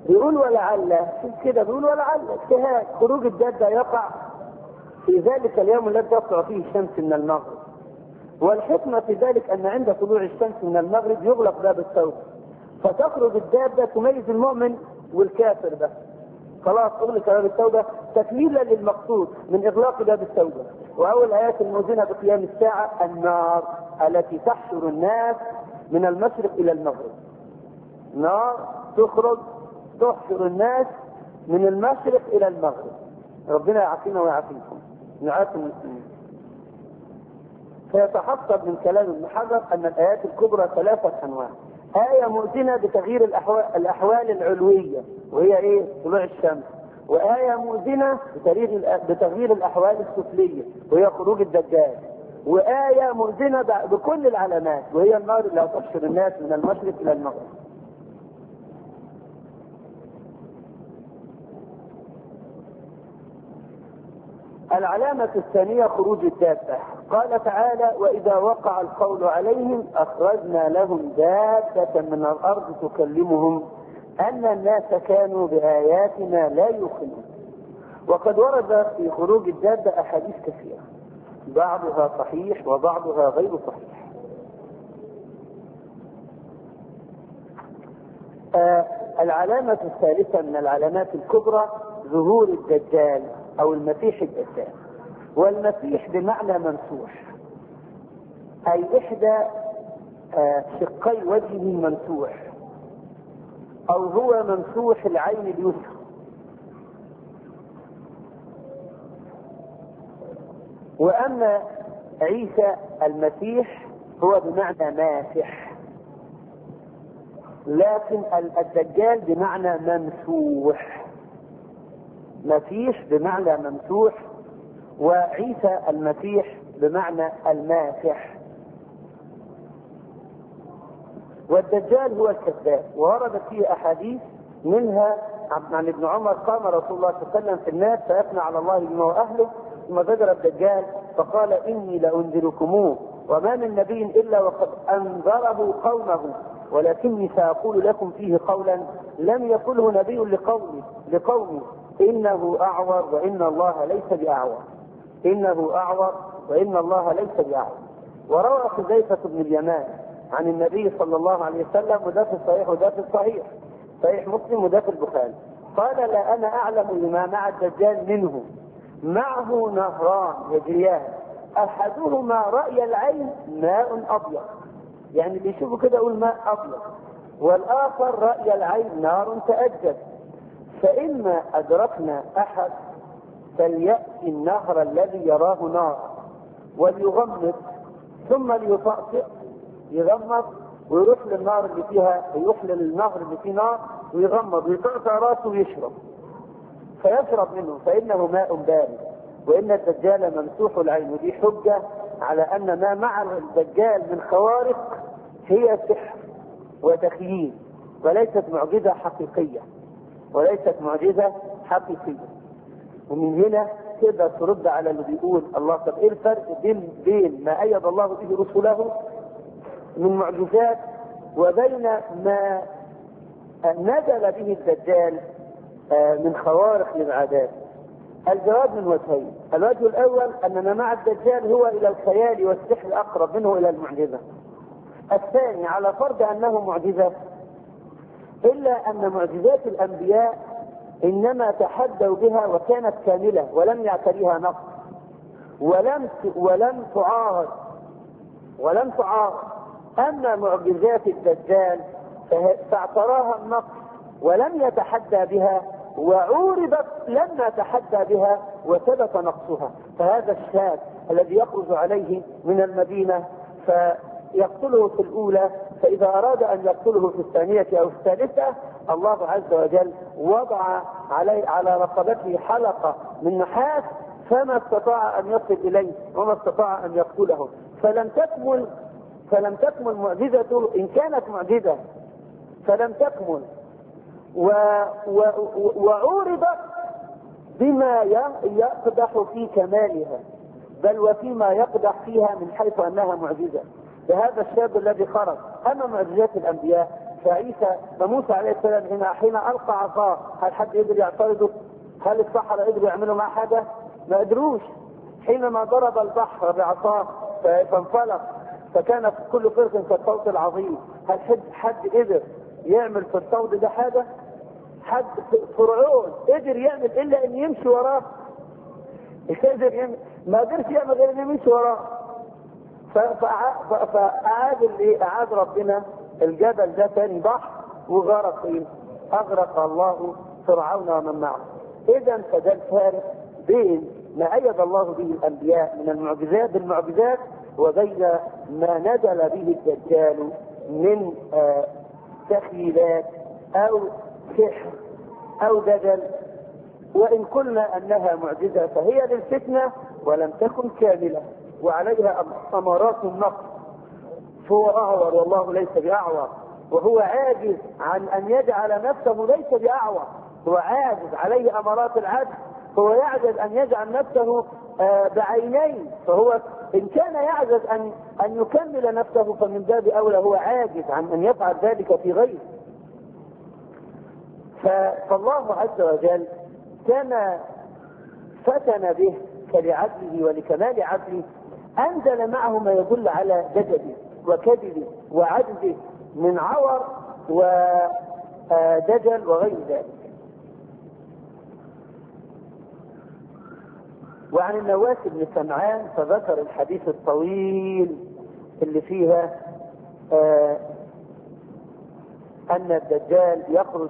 بيقول ولعل، شوف كده بيقول ولعل اجتهاد، خروج الدابة يقع في ذلك اليوم الذي تطلع فيه الشمس من المغرب. والحكمة في ذلك أن عند طلوع الشمس من المغرب يغلق باب التوبة، فتخرج الدابة تميز المؤمن والكافر بس. خلاص أغلق باب التوبة تكميلا للمقصود من إغلاق باب التوبة. وأول الآيات الموزنة بقيام الساعة النار التي تحشر الناس من المشرق إلى المغرب. نار تخرج تحشر الناس من المشرق إلى المغرب. ربنا يعافينا ويعافيكم، نعافي المسلمين. فيتحصل من كلام ابن حجر أن الآيات الكبرى 3 أنواع. آية مؤذنة بتغيير الأحوال العلوية وهي إيه؟ طلوع الشمس. وآية مؤذنة بتغيير الأحوال السفلية وهي خروج الدجال. وآية مؤذنة بكل العلامات وهي النار اللي هتحشر الناس من المشرق إلى المغرب. العلامة الثانية خروج الدابة. قال تعالى: وإذا وقع القول عليهم أخرجنا لهم دابة من الأرض تكلمهم أن الناس كانوا بآياتنا لا يوقنون. وقد ورد في خروج الدابة أحاديث كثيرة، بعضها صحيح وبعضها غير صحيح. العلامة الثالثة من العلامات الكبرى ظهور الدجال أو المسيح الدجال. والمسيح بمعنى ممسوح، أي إحدى شقي وجهه ممسوح، أو هو ممسوح العين اليسرى. وأما عيسى المسيح هو بمعنى ماسح، لكن الدجال بمعنى ممسوح. مسيح بمعنى ممسوح، وعيسى المسيح بمعنى الماسح. والدجال هو الكذاب، ووردت فيه أحاديث منها عن ابن عمر: قام رسول الله صلى الله عليه وسلم في الناس فيثنى على الله بما وأهله، ثم زجر الدجال فقال: إني لأنذركموه وما من نبي إلا وقد أنذره قومه، ولكني سأقول لكم فيه قولا لم يقله نبي لقومه إنه أعور وإن الله ليس بأعور. إنه أعور وإن الله ليس بأعور. وروى حذيفة بن اليمان عن النبي صلى الله عليه وسلم، وده في الصحيح وده في الصحيح، صحيح مسلم وده في البخاري، قال: لا أنا أعلم لما مع الدجال منه، معه نهران يجريان، أحدهما رأي العين ماء أبيض، يعني اللي يشوفه كده يقول ماء أبيض، والآخر رأي العين نار تأجج، فإما أدركنا أحد فليأتي النهر الذي يراه نار وليغمض ثم ليطأطئ، يغمض ويروح للنار اللي فيها، يروح للنهر اللي فيه نار ويغمض ويطأطئ راسه ويشرب، فيشرب منه فإنه ماء بارد. وإن الدجال ممسوح العين، ودي حجة على أن ما مع الدجال من خوارق هي سحر وتخييل، وليست معجزة حقيقية، وليست معجزة حقيقية. ومن هنا تقدر ترد على اللي بيقول الله طب ايه الفرق بين ما أيد الله به رسله من معجزات وبين ما نزل به الدجال من خوارق للعادات؟ الجواب من وجهين. الوجه الأول أن ما مع الدجال هو إلى الخيال والسحر أقرب منه إلى المعجزة. الثاني على فرض أنه معجزة، إلا أن معجزات الأنبياء إنما تحدوا بها وكانت كاملة ولم يعتريها نقص ولم تعارض. أما معجزات الدجال فاعتراها النقص ولم يتحدى بها، وعورضت لما تحدى بها وثبت نقصها. فهذا الشاب الذي يخرج عليه من المدينة فيقتله في الأولى، فإذا أراد أن يقتله في الثانية أو الثالثة الله عز وجل وضع على رقبته حلقة من نحاس فما استطاع أن يصل إليه وما استطاع أن يقتله. فلم تكمل معجزته، إن كانت معجزة فلم تكمل وعورضت بما يقدح في كمالها، بل وفيما يقدح فيها من حيث أنها معجزة. بهذا الشاب الذي خرج. أما معجزات الأنبياء فموسى عليه السلام حين القى عصاه، هل حد يقدر يعترضه؟ هل السحرة يقدروا يعملوا معه حاجه؟ ما قدروش. حينما ضرب البحر بعصاه فانفلق فكان في كل فرق كالصوت العظيم، هل حد قدر يعمل في الصوت ده حاجه؟ حد فرعون قدر يعمل الا ان يمشي وراه؟ ما قدرش يعمل غير ان يمشي وراه. فأعاد ربنا الجبل ده تاني بحر وغرق أغرق الله فرعون ومن معه. إذا فده الفارق بين ما أيد الله به الأنبياء من المعجزات بالمعجزات وبين ما نزل به الدجال من تخيلات أو سحر أو دجل. وإن قلنا أنها معجزة فهي للفتنة ولم تكن كاملة وعليها أمارات النقص، فهو أعور والله ليس بأعور، وهو عاجز عن أن يجعل نفسه ليس بأعور، هو عاجز، عليه أمارات العجز، هو يعجز أن يجعل نفسه بعينين، فهو إن كان يعجز أن يكمل نفسه فمن باب أولى هو عاجز عن أن يفعل ذلك في غيره. فالله عز وجل كما فتن به فلعدله ولكمال عدله أنزل معه ما يدل على دجله وكذبه وعجزه من عور ودجل وغير ذلك. وعن النواس بن سمعان فذكر الحديث الطويل اللي فيها أن الدجال يخرج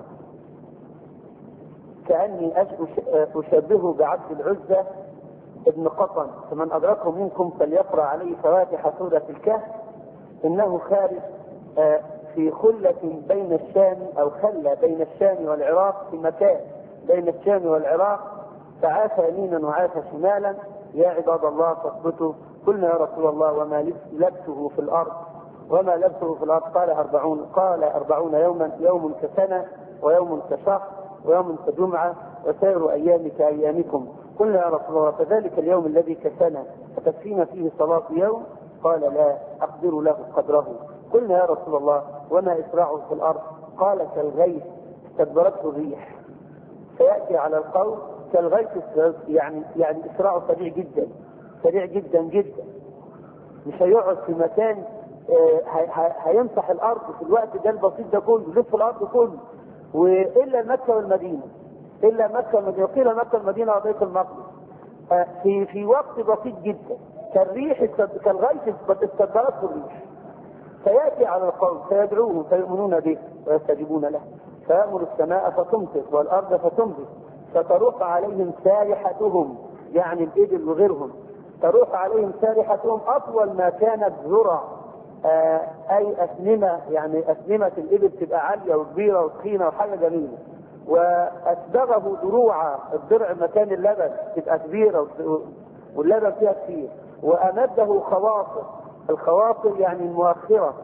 كأني أشبهه بعبد العزة ابن قطن، فمن أدركه منكم فليقرأ عليه فواتح سورة الكهف، إنه خارج في خلة بين الشام أو خلة بين الشام والعراق، في مكان بين الشام والعراق، فعاش يمينا وعاش شمالا. يا عباد الله فاثبتوا. قلنا يا رسول الله وما لبثه في الأرض؟ وما لبثه في الأرض؟ قال 40 يوما، يوم كسنة ويوم كشهر ويوم كجمعة وسائر أيام كأيامكم. قلنا يا رسول الله فذلك اليوم الذي كسنة فتكفينا فيه صلاة يوم؟ قال لا أقدر له قدره. قلنا يا رسول الله وما إسراعه في الأرض؟ قال كالغيث استدبرته الريح. فيأتي على القول كالغيث، يعني إسراعه سريع جدا، سريع جدا جدا، مش هيقعد في مكان، هيمسح الأرض في الوقت ده البسيط ده كله، يلف الأرض كله، وإلا مكة والمدينة، إلا مكة والمدينة، قيل مكة والمدينة وبيت المقدس في وقت بسيط جدا، كالريح كالغيث استدبرته الريح. فيأتي على القوم فيدعوهم فيؤمنون به ويستجيبون له، فيأمر السماء فتمطر والأرض فتنبت، فتروح عليهم سارحتهم، يعني الإبل وغيرهم، تروح عليهم سارحتهم أطول ما كانت ذرع، أي أسنمة، يعني أسنمة الإبل تبقى عالية وكبيرة وتخينة وحاجة جميلة، وأسبغه دروعا، الدرع مكان اللبن تبقى كبيرة واللبن فيها كثير، وأمده خواصر، الخواصر يعني المؤخرة.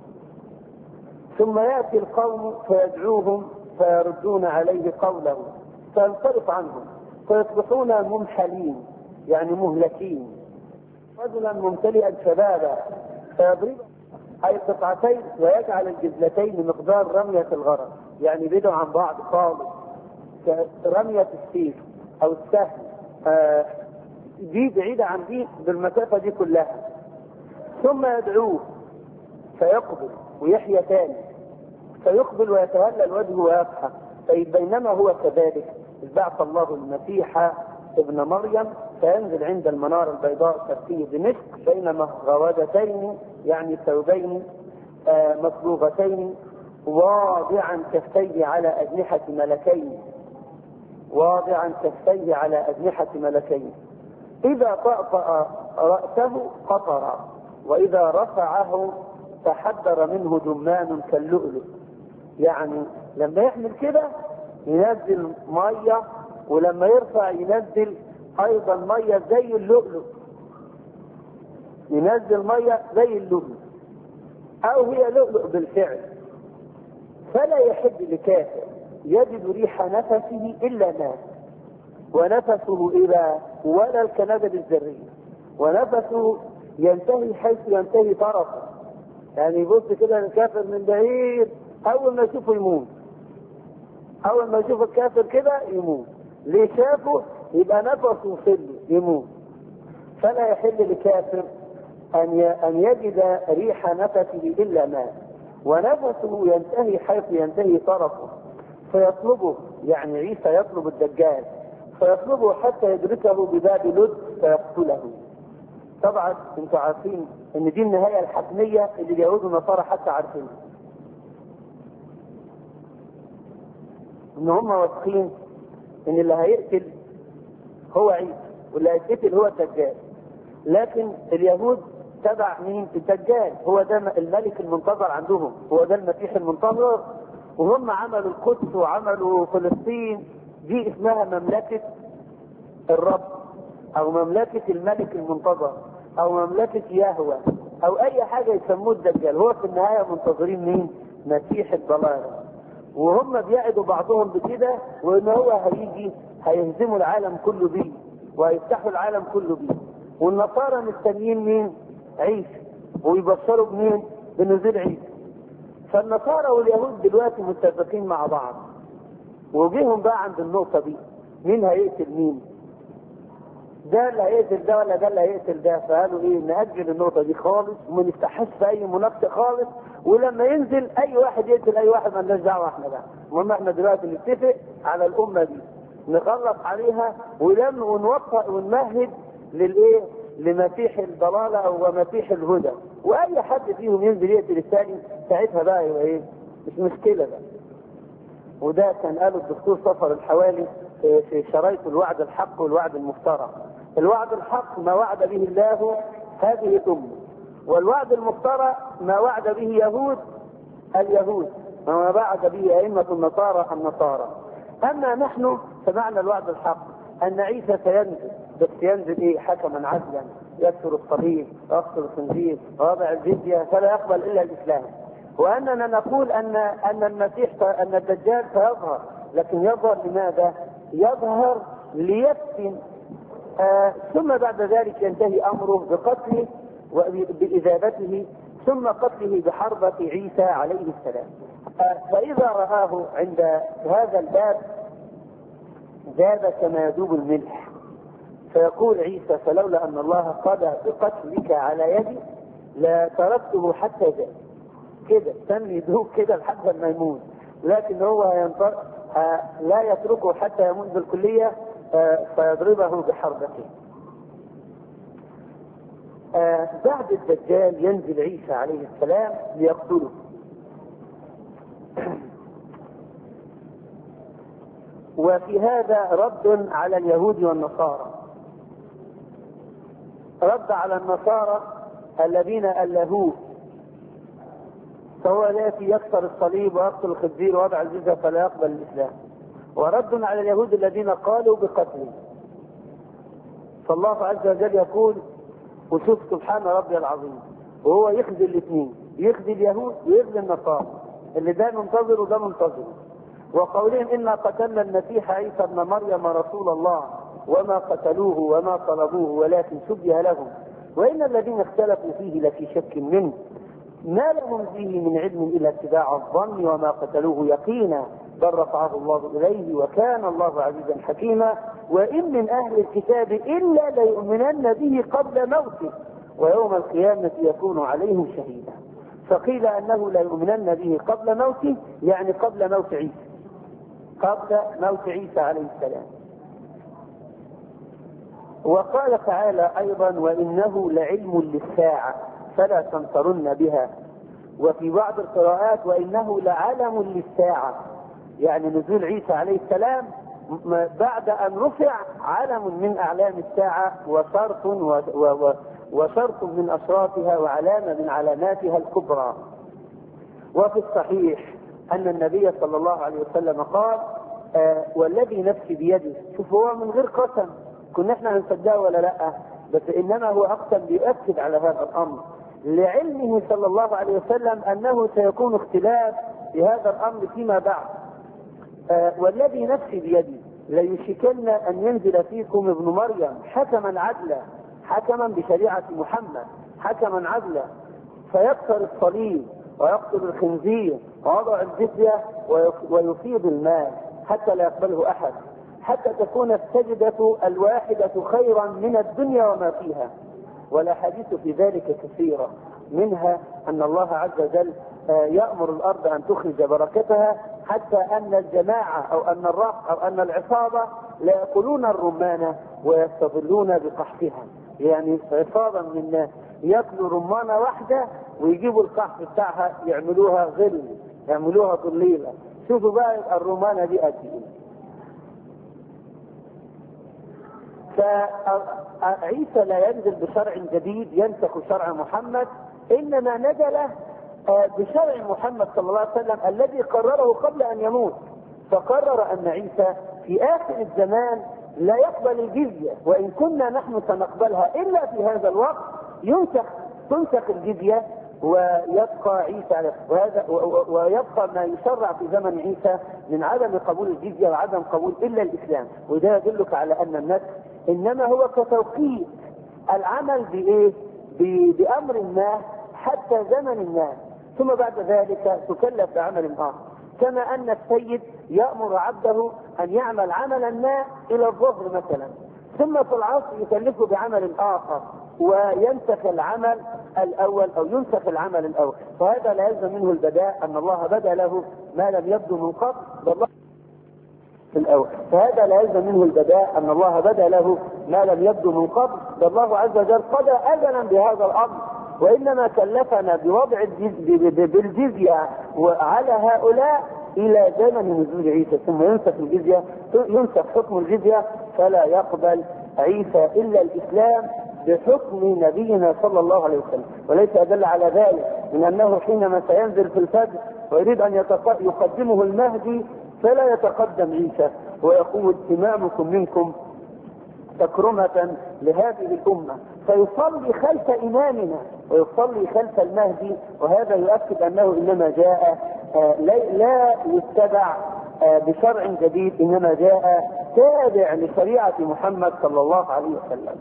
ثم يأتي القوم فيدعوهم فيردون عليه قوله فينصرف عنهم فيصبحون ممحلين، يعني مهلكين. رجلا ممتلئا شبابا فيضرب أي قطعتين ويجعل الجزلتين مقدار رمية الغرض، يعني بدوا عن بعض خالص كرمية السيف أو السهم، دي بعيدة عن دي بالمسافة دي كلها. ثم يدعوه فيقبل ويحيى تاني، فيقبل ويتهلل وجهه ويضحك. بينما هو كذلك بعث الله المسيح ابن مريم فينزل عند المنارة البيضاء شرقي دمشق بين مغودتين، يعني ثوبين مصبوغتين، واضعا كفيه على أجنحة ملكين، واضعا كفيه على أجنحة ملكين، إذا طأطأ رأسه قطر، وإذا رفعه تحدر منه دمان كاللؤلؤ. يعني لما يحمل كده ينزل مية، ولما يرفع ينزل أيضا مية زي اللؤلؤ، ينزل مية زي اللؤلؤ، أو هي لؤلؤ بالفعل. فلا يحب لكافر يجد ريح نفسه إلا مات، ونفسه إلى ولا الكنادة الذرية، ونفسه ينتهي حيث ينتهي طرفه، يعني يبص كده الكافر من بعيد اول ما يشوفه يموت، اول ما يشوف الكافر كده يموت، ليه شافه يبقى نفسه وصل يموت. فلا يحل لكافر ان يجد ريح نفسه الا مات، ونفسه ينتهي حيث ينتهي طرفه، فيطلبه، يعني عيسى يطلب الدجال فيطلبه حتى يدركه بباب لد فيقتله. طبعا انتم عارفين ان دي النهايه الحتميه اللي اليهود والنصارى حتى عارفينها، ان هم واثقين ان اللي هيقتل هو عيسى واللي هيتقتل هو الدجال. لكن اليهود تبع مين؟ الدجال، هو ده الملك المنتظر عندهم، هو ده المسيح المنتظر. وهم عملوا القدس وعملوا فلسطين، دي اسمها مملكة الرب او مملكة الملك المنتظر او مملكة يهوه او اي حاجة يسموه الدجال. هو في النهاية منتظرين مين؟ مسيح الضلال. وهم بيعدوا بعضهم بكده، وان هو هيجي هيهزموا العالم كله بيه وهيفتحوا العالم كله بيه. والنصارى مستنيين مين؟ عيسى، ويبشروا بمين؟ بنزول عيسى. فالنصارى واليهود دلوقتي متفقين مع بعض، وجيهم بقى عند النقطة دي، مين هيقتل مين؟ ده اللي هيقتل ده ولا ده اللي هيقتل ده؟ فقالوا ايه؟ نأجل النقطة دي خالص وما نفتحش في اي مناقشة خالص، ولما ينزل اي واحد يقتل اي واحد مالناش دعوة احنا بقى. المهم احنا دلوقتي نتفق على الامة دي، نخلص عليها ونوفق ونمهد للايه؟ لمسيح الضلالة او مسيح الهدى. واي حد فيهم ينزل يقتل الثاني ساعتها بقى يبقى ايه؟ مش مشكلة بقى. وده كان قاله الدكتور صفر الحوالي في شرايط الوعد الحق والوعد المفترى. الوعد الحق ما وعد به الله هذه الأمة، والوعد المفترى ما وعد به اليهود وما وعد به أئمة النصارى. أما نحن فمعنى الوعد الحق أن عيسى سينزل، بس ينزل إيه؟ حكما عدلا، يكسر الصليب ويقتل الخنزير ويضع الجزية فلا يقبل إلا الإسلام. وأننا نقول أن المسيح أن الدجال سيظهر، لكن يظهر لماذا؟ يظهر ليفتن، ثم بعد ذلك ينتهي أمره بقتله وبإذابته، ثم قتله بحربة عيسى عليه السلام. فإذا رآه عند هذا الباب ذاب كما يذوب الملح، فيقول عيسى: فلولا أن الله قضى بقتلك على يدي لا تركته حتى ذاب. كده تم يدوب كده لحد ما يموت، لكن هو لا يتركه حتى يموت بالكلية، فيضربه بحربته. بعد الدجال ينزل عيسى عليه السلام ليقتله. وفي هذا رد على اليهود والنصارى، رد على النصارى الذين ألهوه، فهو الذي يكسر الصليب ويقتل الخنزير ووضع الجزية فلا يقبل الإسلام. ورد على اليهود الذين قالوا بقتله. فالله عز وجل يقول: وشوف سبحان ربي العظيم، وهو يخزي الاثنين، يخزي اليهود ويخزي النصارى، اللي ده منتظر وده منتظر. وقولهم: إنا قتلنا المسيح عيسى ابن مريم رسول الله وما قتلوه وما طلبوه ولكن شبه لهم وإن الذين اختلفوا فيه لفي شك منه ما لهم فيه من علم إلا اتباع الظن وما قتلوه يقينا بل رفعه الله إليه وكان الله عزيزا حكيما وإن من أهل الكتاب إلا ليؤمنن به قبل موته ويوم القيامة يكون عليهم شهيدا. فقيل أنه ليؤمنن به قبل موته، يعني قبل موت عيسى، قبل موت عيسى عليه السلام. وقال تعالى أيضا: وإنه لعلم للساعة فلا تمترن بها. وفي بعض القراءات: وإنه لعلم للساعة، يعني نزول عيسى عليه السلام بعد أن رفع علم من أعلام الساعة وشرط من أشراطها وعلامة من علاماتها الكبرى. وفي الصحيح أن النبي صلى الله عليه وسلم قال: والذي نفسي بيده. شوف، هو من غير قسم، كنا احنا هنصدقه ولا لا؟ بس انما هو اقسم بيؤكد على هذا الامر لعلمه صلى الله عليه وسلم انه سيكون اختلاف في هذا الامر فيما بعد. والذي نفسي بيده ليشكن ان ينزل فيكم ابن مريم حكما عدلا، حكما بشريعة محمد، حكما عدلا، فيكسر الصليب ويقتل الخنزير ووضع الجزية ويفيض المال حتى لا يقبله أحد، حتى تكون السجدة الواحدة خيرا من الدنيا وما فيها. والأحاديث في ذلك كثيرة، منها أن الله عز وجل يأمر الأرض أن تخرج بركتها، حتى أن الجماعة أو أن الرق أو أن العصابة لا يأكلون الرمان ويستظلون بقحفها. يعني عصابة من الناس يأكلوا رمانة واحدة ويجيبوا القحف بتاعها يعملوها ظل، يعملوها ظليلة. شوفوا بقى الرمانة دي قد ايه. فعيسى لا ينزل بشرع جديد ينسخ شرع محمد، انما نزل بشرع محمد صلى الله عليه وسلم الذي قرره قبل ان يموت. فقرر ان عيسى في اخر الزمان لا يقبل الجزية، وان كنا نحن سنقبلها الا في هذا الوقت تنسخ الجزية ويبقى عيسى ويبقى ما يشرع في زمن عيسى من عدم قبول الجزية وعدم قبول الا الاسلام. وده يدلك على ان النسخ انما هو كتوقيت العمل بايه؟ بامر ما حتى زمن ما، ثم بعد ذلك تكلف بعمل اخر. كما ان السيد يأمر عبده ان يعمل عملا ما الى الظهر مثلا، ثم في العصر يكلفه بعمل اخر وينسخ العمل الاول او ينسخ العمل الاول. فهذا لا يلزم منه البداء ان الله بدا له ما لم يبدو من قبل بالله الأول. فهذا لا يلزم منه البداء أن الله بدا له ما لم يبدو من قبل، بل الله عز وجل قضى أجلا بهذا الأمر، وإنما كلفنا بوضع بالجزية على هؤلاء إلى زمن نزول عيسى، ثم ينسخ حكم الجزية فلا يقبل عيسى إلا الإسلام بحكم نبينا صلى الله عليه وسلم. وليس أدل على ذلك من أنه حينما سينزل في الفجر ويريد أن يقدمه المهدي فلا يتقدم عيسى ويقول إمامكم منكم تكرمة لهذه الأمة، فيصلي خلف إمامنا ويصلي خلف المهدي. وهذا يؤكد أنه إنما جاء لا يتبع بشرع جديد، إنما جاء تابع لشريعة محمد صلى الله عليه وسلم.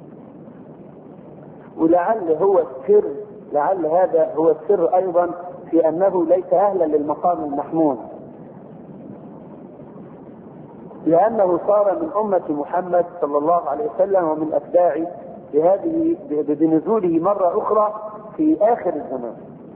ولعل هذا هو السر أيضا في أنه ليس أهلا للمقام المحمود، لأنه صار من أمة محمد صلى الله عليه وسلم ومن أتباعه بنزوله مرة أخرى في آخر الزمان،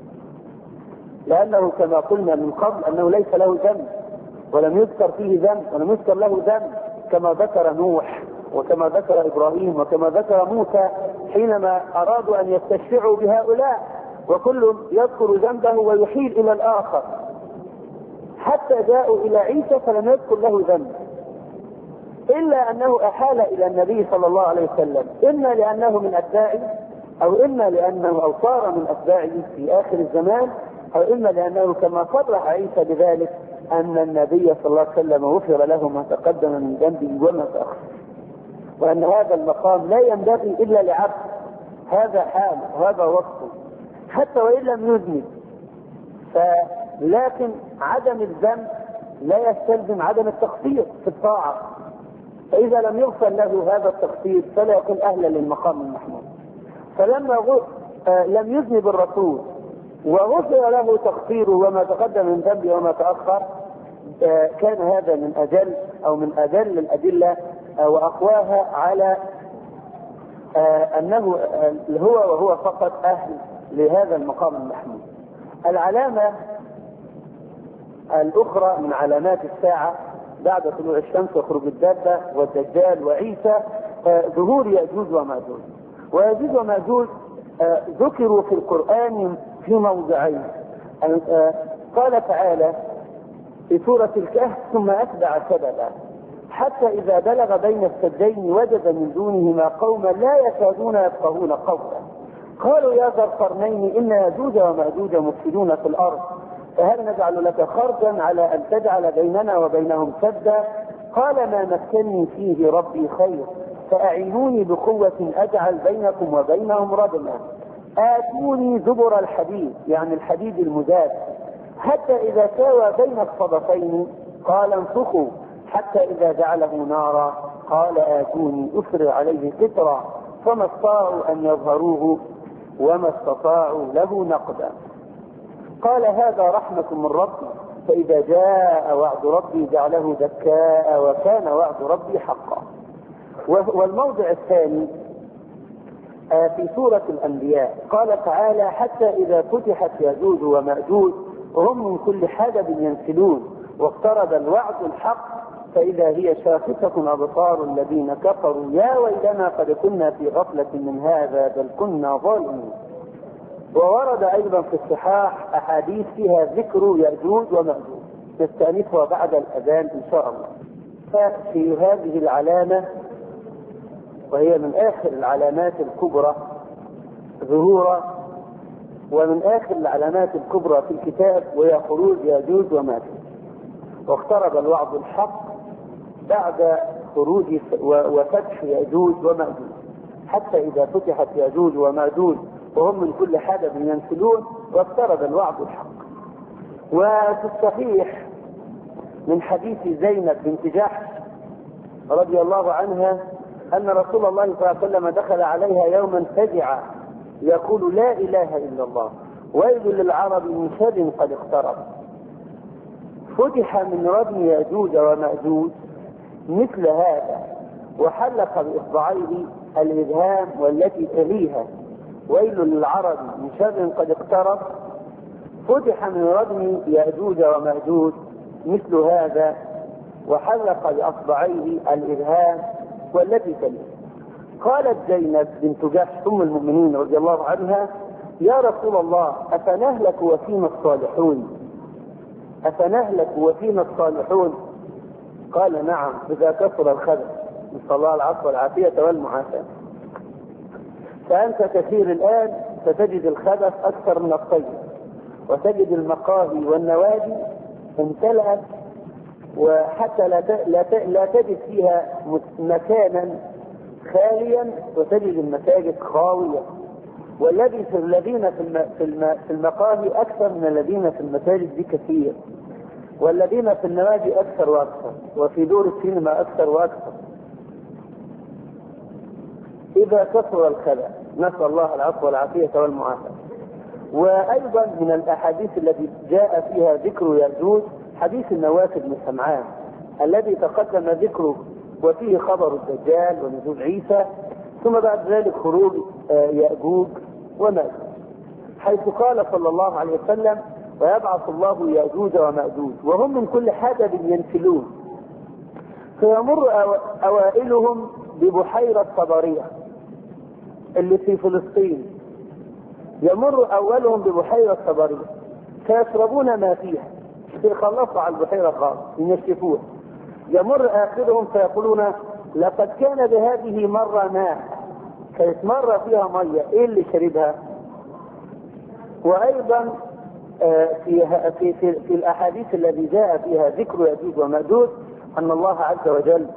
لأنه كما قلنا من قبل أنه ليس له ذنب ولم يذكر فيه ذنب ولم يذكر له ذنب، كما ذكر نوح وكما ذكر إبراهيم وكما ذكر موسى حينما أرادوا أن يستشفعوا بهؤلاء، وكل يذكر ذنبه ويحيل إلى الآخر، حتى جاءوا إلى عيسى فلم يذكر له ذنب، إلا أنه أحال إلى النبي صلى الله عليه وسلم، إما لأنه من أتباعه أو إما لأنه أو صار من أتباعه في آخر الزمان، أو إما لأنه كما صرح عيسى بذلك أن النبي صلى الله عليه وسلم غفر له ما تقدم من ذنبه وما تأخر، وأن هذا المقام لا ينبغي إلا لعبد. هذا حال وهذا وصفه حتى وإن لم يذنب. لكن عدم الذنب لا يستلزم عدم التقصير في الطاعة، فإذا لم يغفر له هذا التقصير فلا يكون أهلا للمقام المحمود. فلما لم يذنب الرسول وغفر له تقصيره وما تقدم من ذنبه وما تأخر، كان هذا من أجل الأدلة وأقواها على أنه وهو فقط أهل لهذا المقام المحمود. العلامة الأخرى من علامات الساعة بعد طلوع الشمس وخروج الدابة والدجال وعيسى ظهور يأجوج ومأجوج. ويأجوج ومأجوج ذكروا في القرآن في موضعين. قال تعالى في سورة الكهف: ثم أتبع سببا حتى إذا بلغ بين السدين وجد من دونهما قوما لا يكادون يفقهون قولا قالوا يا ذا القرنين إن يأجوج ومأجوج مفسدون في الأرض فهل نجعل لك خرجا على أن تجعل بيننا وبينهم سدا قال ما مكنني فيه ربي خير فأعينوني بقوة أجعل بينكم وبينهم ردما آتوني زبر الحديد، يعني الحديد المذاب، حتى إذا ساوى بين الصدفين قال انفخوا حتى إذا جعله نارا قال آتوني أفرغ عليه قطرا فما استطاعوا أن يظهروه وما استطاعوا له نقدا. قال هذا رحمة من ربي، فإذا جاء وعد ربي جعله دكاء وكان وعد ربي حقا. والموضع الثاني في سورة الأنبياء قال تعالى حتى إذا فتحت يأجوج ومأجوج وهم من كل حدب ينسلون واقترب الوعد الحق فإذا هي شاخصة أبصار الذين كفروا يا ويلنا قد كنا في غفلة من هذا بل كنا ظالمين. وورد أيضا في الصحاح أحاديث فيها ذكر يأجوج ومأجوج نستأنفها بعد الأذان إن شاء الله. ففي هذه العلامة وهي من آخر العلامات الكبرى ظهورا ومن آخر العلامات الكبرى في الكتاب وهي خروج يأجوج ومأجوج. واقترب الوعد الحق بعد خروج وفتح يأجوج ومأجوج حتى إذا فتحت يأجوج ومأجوج وهم من كل حدب ينسلون واقترب الوعد الحق. وفي الصحيح من حديث زينب بنت جحش رضي الله عنها أن رسول الله صلى الله عليه وسلم دخل عليها يوما فزعا يقول لا إله إلا الله ويل للعرب من شر قد اقترب. فتح من ردم يأجوج ومأجوج مثل هذا وحلق بإصبعيه الإبهام والتي تليها ويل للعرب من شر قد اقترب. فتح من ردم يأجوج ومأجوج مثل هذا وحلق بأصبعيه الإبهام والتي تليها. قالت زينب بنت جحش أم المؤمنين رضي الله عنها يا رسول الله أفنهلك وفينا الصالحون أفنهلك وفينا الصالحون؟ قال نعم إذا كثر الخبث نسأل الله العفو والعافية والمعافاة. فأنت كثير الآن ستجد الخبث أكثر من الطيب وتجد المقاهي والنوادي امتلأت وحتى لا تجد فيها مكانا خاليا وتجد المساجد خاوية. والذين في المقاهي أكثر من الذين في المساجد بكثير والذين في النوادي أكثر وأكثر وفي دور السينما أكثر وأكثر. إذا كثر الخبث نسأل الله العفو والعافية والمعافاة. وأيضا من الأحاديث التي جاء فيها ذكر يأجوج حديث النواس بن سمعان الذي تقدم ذكره وفيه خبر الدجال ونزول عيسى ثم بعد ذلك خروج يأجوج ومأجوج حيث قال صلى الله عليه وسلم ويبعث الله يأجوج ومأجوج وهم من كل حدب ينسلون فيمر أوائلهم ببحيرة طبرية اللي في فلسطين. يمر أولهم ببحيرة طبرية فيشربون ما فيها فيخلصوا على البحيرة خالص ينشفوها. يمر آخرهم فيقولون لقد كان بهذه مرة ماء كانت مرة فيها مية إيه اللي شربها؟ وأيضا في الأحاديث التي جاء فيها ذكر يأجوج ومأجوج أن الله عز وجل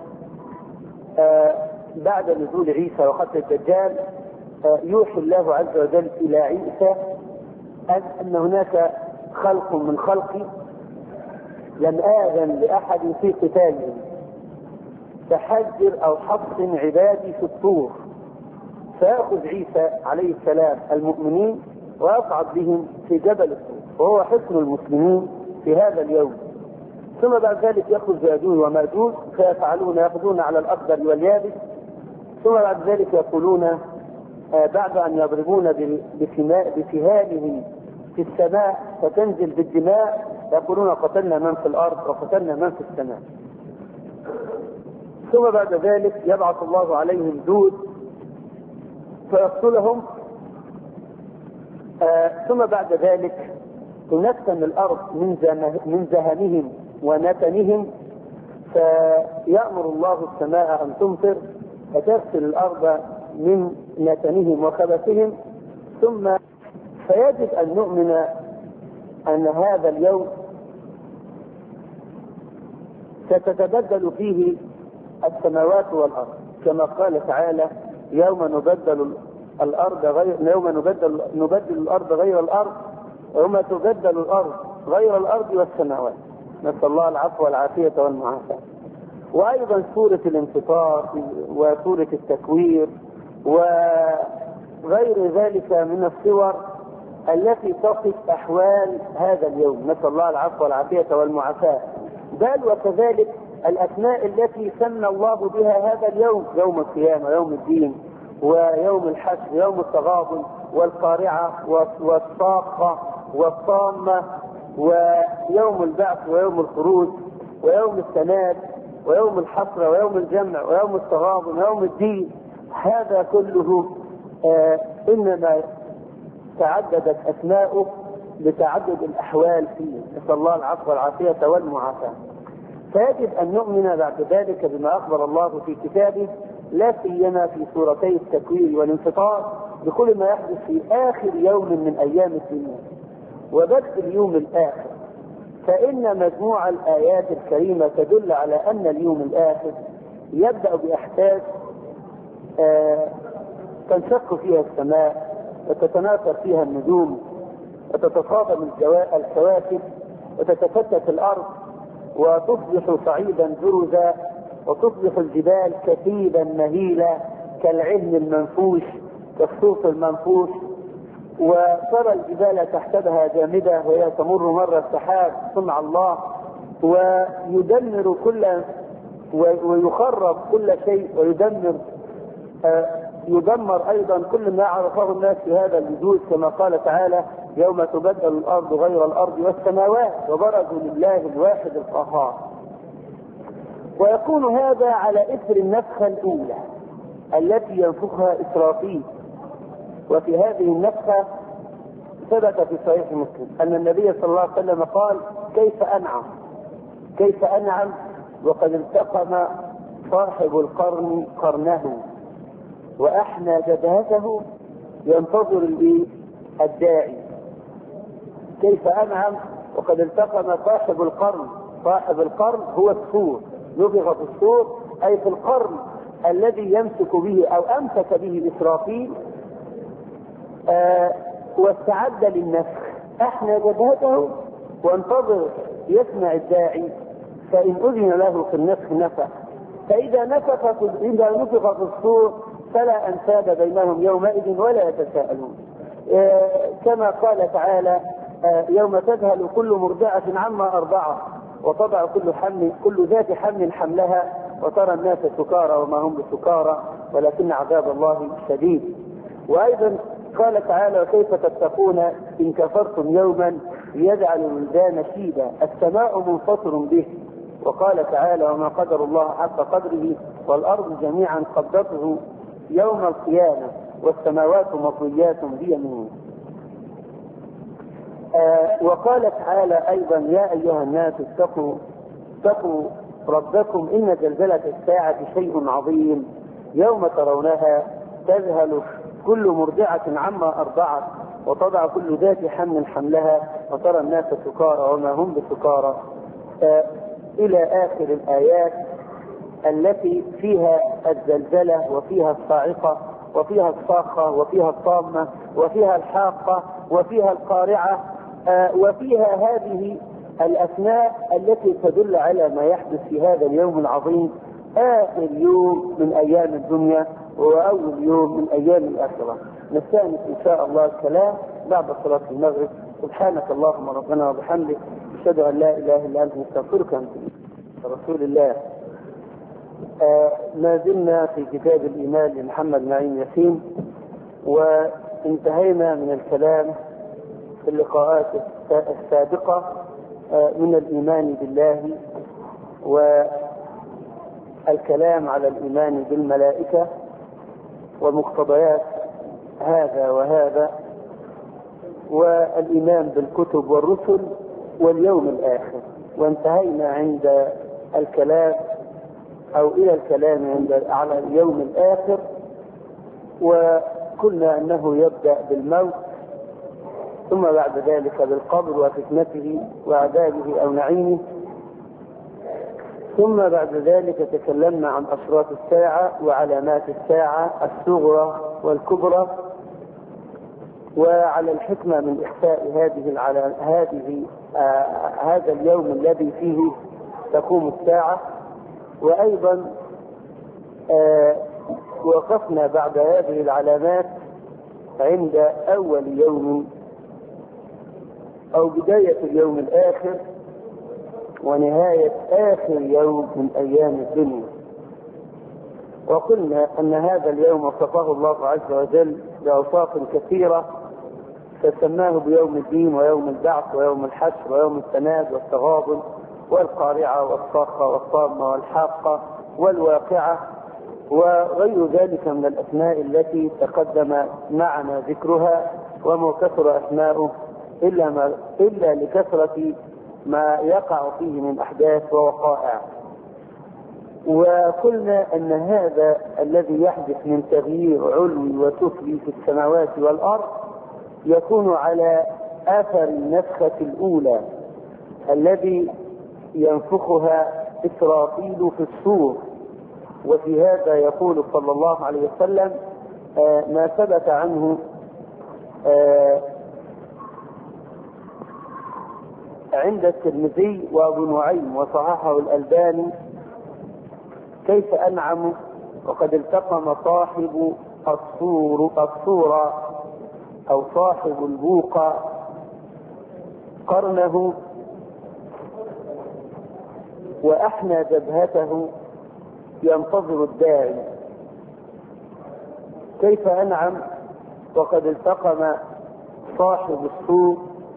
بعد نزول عيسى وقتل الدجال يوحي الله عز وجل إلى عيسى أن هناك خلق من خلقي لم آذن لأحد في قتالهم فحذر أو حصن عبادي في الطور. فيأخذ عيسى عليه السلام المؤمنين ويصعد بهم في جبل الطور وهو حصن المسلمين في هذا اليوم. ثم بعد ذلك يخرج يأجوج ومأجوج يأخذون على الأخضر واليابس. ثم بعد ذلك يقولون بعد أن يضربون بسهامهم في السماء فتنزل بالدماء يقولون قتلنا من في الأرض وقتلنا من في السماء. ثم بعد ذلك يبعث الله عليهم دود فيقتلهم. ثم بعد ذلك تنتن الأرض من زهمهم ونتنهم فيأمر الله السماء أن تمطر فتغسل الأرض من نتنهم وخبثهم. ثم فيجب أن نؤمن أن هذا اليوم ستتبدل فيه السماوات والأرض كما قال تعالى يوم نبدل الأرض غير الأرض ويوم تبدل الأرض غير الأرض والسماوات نسأل الله العفو والعافية والمعافاة. وأيضا سورة الانفطار وسورة التكوير وغير ذلك من الصور التي تصف أحوال هذا اليوم، نسأل الله العفو والعافية والمعافاة، بل وكذلك الأسماء التي سمى الله بها هذا اليوم، يوم القيامة، يوم الدين، ويوم الحشر، يوم التغابن، والقارعة، والصاخة، والطامة، ويوم البعث، ويوم الخروج، ويوم التناد، ويوم الحسرة، ويوم الجمع، ويوم التغابن، ويوم الدين. هذا كله إنما تعددت أسماؤه لتعدد الأحوال فيه، نسأل الله العفو والعافية والمعافاة. فيجب أن نؤمن بعد ذلك بما أخبر الله في كتابه، لا سيما في سورتي التكوير والانفطار، بكل ما يحدث في آخر يوم من أيام الدنيا وبدء اليوم الآخر. فإن مجموع الآيات الكريمة تدل على أن اليوم الآخر يبدأ بأحداث تنشق فيها السماء، وتتناثر فيها النجوم، وتتفاضل الكواكب، وتتفتت الأرض، وتصبح صعيدا جرزا، وتصبح الجبال كثيبا مهيلا كالعهن المنفوش، كالصوف المنفوش، وترى الجبال تحسبها جامدة وهي تمر مر السحاب، صنع الله، ويدمر ويخرب كل شيء، يدمر أيضا كل ما عرفه الناس في هذا الوجود، كما قال تعالى: يوم تبدل الأرض غير الأرض والسماوات وبرزوا لله الواحد القهار. ويكون هذا على إثر النفخة الأولى التي ينفخها إسرافيل. وفي هذه النفخة ثبت في صحيح مسلم أن النبي صلى الله عليه وسلم قال: كيف أنعم وقد التقم صاحب القرن قرنه وأحنى جبهته ينتظر الداعي. كيف أنعم وقد التقم صاحب القرن هو الصور، نفخ في الصور أي في القرن الذي يمسك به أو أمسك به إسرافيل، واستعد للنفخ، أحنى جبهته وانتظر يسمع الداعي، فإن أذن له في النفخ نفخ، فإذا نفخ في الصور فلا أنساب بينهم يومئذ ولا يتساءلون. كما قال تعالى: يوم تذهل كل مرضعة عما أرضعت وتضع كل ذات حمل حملها وترى الناس سكارى وما هم بسكارى ولكن عذاب الله شديد. وأيضا قال تعالى: وكيف تتقون إن كفرتم يوما يجعل الولدان شيبا السماء منفطر به. وقال تعالى: وما قدر الله حق قدره والأرض جميعا قبضته يوم القيامة والسماوات مطويات بيمينه. وقال تعالى أيضا: يا أيها الناس اتقوا ربكم إن زلزلة الساعة شيء عظيم يوم ترونها تذهل كل مرضعة عما أرضعت وتضع كل ذات حمل حملها وترى الناس سكارى وما هم بسكارى، إلى آخر الآيات التي فيها الزلزلة وفيها الصاعقة وفيها الصاخة وفيها الطامة وفيها الحاقة وفيها القارعة، وفيها هذه الأسماء التي تدل على ما يحدث في هذا اليوم العظيم، آخر يوم من أيام الدنيا وأول يوم من أيام الآخرة. نستأنف إن شاء الله الكلام بعد صلاة المغرب. سبحانك اللهم ربنا وبحمدك، أشهد أن لا إله إلا أنت، نستغفرك وأتوب إليك. رسول الله. ما زلنا في كتاب الإيمان لمحمد نعيم ياسين، وانتهينا من الكلام في اللقاءات السابقة من الإيمان بالله والكلام على الإيمان بالملائكة ومقتضيات هذا وهذا، والإيمان بالكتب والرسل واليوم الآخر. وانتهينا عند الكلام أو إلى الكلام على اليوم الآخر، وقلنا أنه يبدأ بالموت ثم بعد ذلك بالقبر وفتنته وعذابه أو نعيمه، ثم بعد ذلك تكلمنا عن أشراط الساعة وعلامات الساعة الصغرى والكبرى، وعلى الحكمة من إخفاء هذا اليوم الذي فيه تقوم الساعة. وأيضا وقفنا بعد هذه العلامات عند أول يوم أو بداية اليوم الآخر ونهاية آخر يوم من أيام الدنيا. وقلنا أن هذا اليوم وصفه الله عز وجل بأوصاف كثيرة، فسماه بيوم الدين ويوم البعث ويوم الحشر ويوم التناد والتغابن والقارعة والصاخة والصامة والحاقة والواقعة وغير ذلك من الأسماء التي تقدم معنا ذكرها، وما كثر أسماؤه إلا لكثرة ما يقع فيه من أحداث ووقائع. وقلنا أن هذا الذي يحدث من تغيير علوي وسفلي في السماوات والأرض يكون على آثر النفخة الأولى الذي ينفخها إسرافيل في الصور. وفي هذا يقول صلى الله عليه وسلم ما ثبت عنه عند الترمذي وابو نعيم وصححه الألباني: كيف أنعم وقد التقم صاحب الصورة أو صاحب البوق قرنه وأحنى جبهته ينتظر الداعي. كيف أنعم وقد التقم صاحب الصور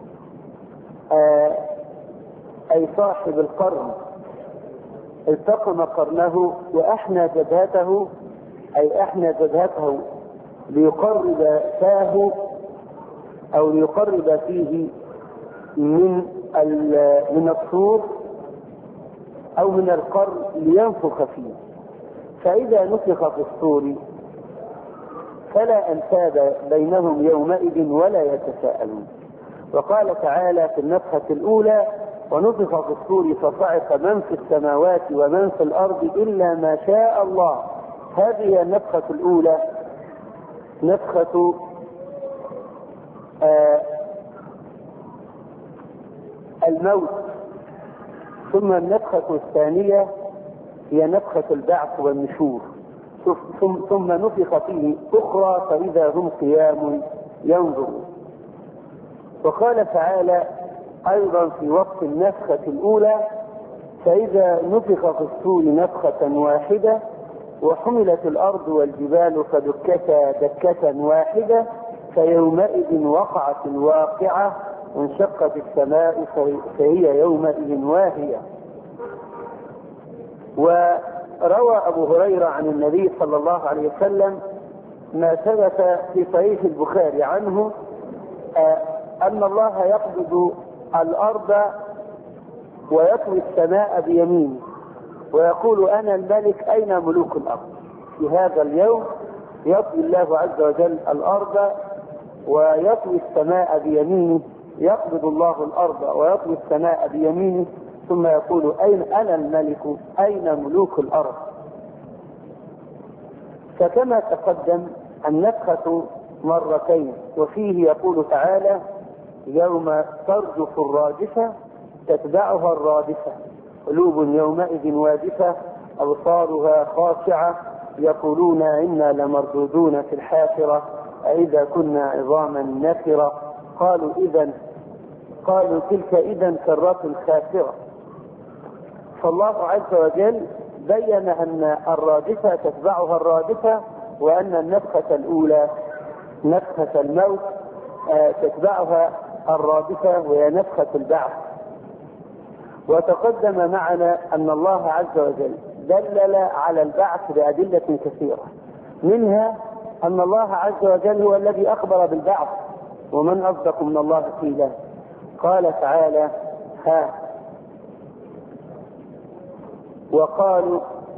أي صاحب القرن، التقم قرنه وأحنى جبهته أي أحنى جبهته ليقرب فاه أو ليقرب فيه من الصور أو من القرن لينفخ فيه. فإذا نفخ في الصور فلا أنساب بينهم يومئذ ولا يتساءلون. وقال تعالى في النفخة الأولى: ونفخ في الصور فصعق من في السماوات ومن في الأرض إلا ما شاء الله. هذه النفخة الأولى نفخة الموت. ثم النفخة الثانية هي نفخة البعث والنشور. ثم نفخ فيه أخرى فإذا هم قيام ينظرون. وقال تعالى أيضا في وقت النفخة الأولى: فإذا نفخ في الصور نفخة واحدة وحملت الأرض والجبال فدكتا دكة واحدة فيومئذ وقعت الواقعة وانشقت السماء فهي يومئذ واهية. وروى أبو هريرة عن النبي صلى الله عليه وسلم ما ثبت في صحيح البخاري عنه أن الله يقبض الأرض ويطوي السماء بيمينه ويقول: أنا الملك أين ملوك الأرض. في هذا اليوم يطوي الله عز وجل الأرض ويطوي السماء بيمينه، يقبض الله الأرض ويطوي السماء بيمينه ثم يقول: أين أنا الملك أين ملوك الأرض. فكما تقدم النفخة مرتين، وفيه يقول تعالى: يوم ترجف الراجفة تتبعها الرادفة قلوب يومئذ واجفة أبصارها خاشعة يقولون إنا لمردودون في الحافرة أإذا كنا عظاما نخرة قالوا تلك إذا كرة خاسرة. فالله عز وجل بين أن الرادفة تتبعها الرادفة، وأن النفخة الأولى نفخة الموت تتبعها الرادفة وهي نفخة البعث. وتقدم معنا أن الله عز وجل دلل على البعث بأدلة كثيرة، منها أن الله عز وجل هو الذي أخبر بالبعث، ومن أصدق من الله قيلا. قال تعالى: وقالوا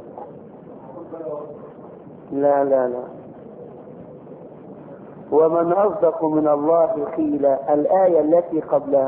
لا ومن أصدق من الله قيلا. الآية التي قبلها: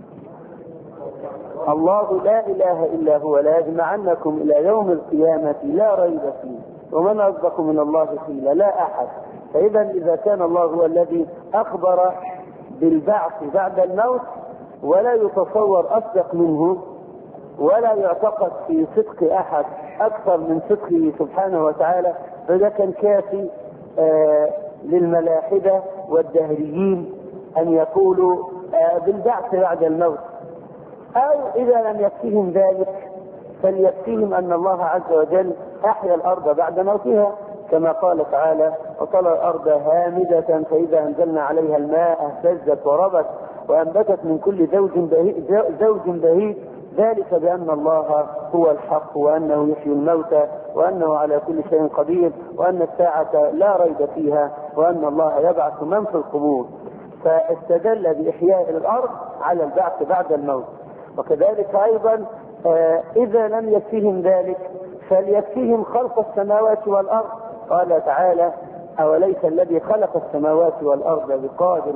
الله لا إله إلا هو لا يجمعنكم إلى يوم القيامة لا ريب فيه ومن أصدق من الله قيلا. لا أحد. فإذا كان الله هو الذي أخبر بالبعث بعد الموت ولا يتصور أصدق منه، ولا يعتقد في صدق أحد أكثر من صدقه سبحانه وتعالى، فذا كان كافي للملاحدة والدهريين أن يقولوا بالبعث بعد الموت، أو إذا لم يكفهم ذلك فليكفيهم أن الله عز وجل أحيا الأرض بعد موتها، كما قال تعالى: وترى الأرض هامدة فإذا أنزلنا عليها الماء اهتزت وربت وأنبتت من كل زوج بهيج ذلك بأن الله هو الحق وأنه يحيي الموتى وأنه على كل شيء قدير وأن الساعة لا ريب فيها وأن الله يبعث من في القبور. فاستدل بإحياء الأرض على البعث بعد الموت. وكذلك أيضا إذا لم يكفهم ذلك فليكفيهم خلق السماوات والأرض. قال تعالى: أوليس الذي خلق السماوات والأرض بقادر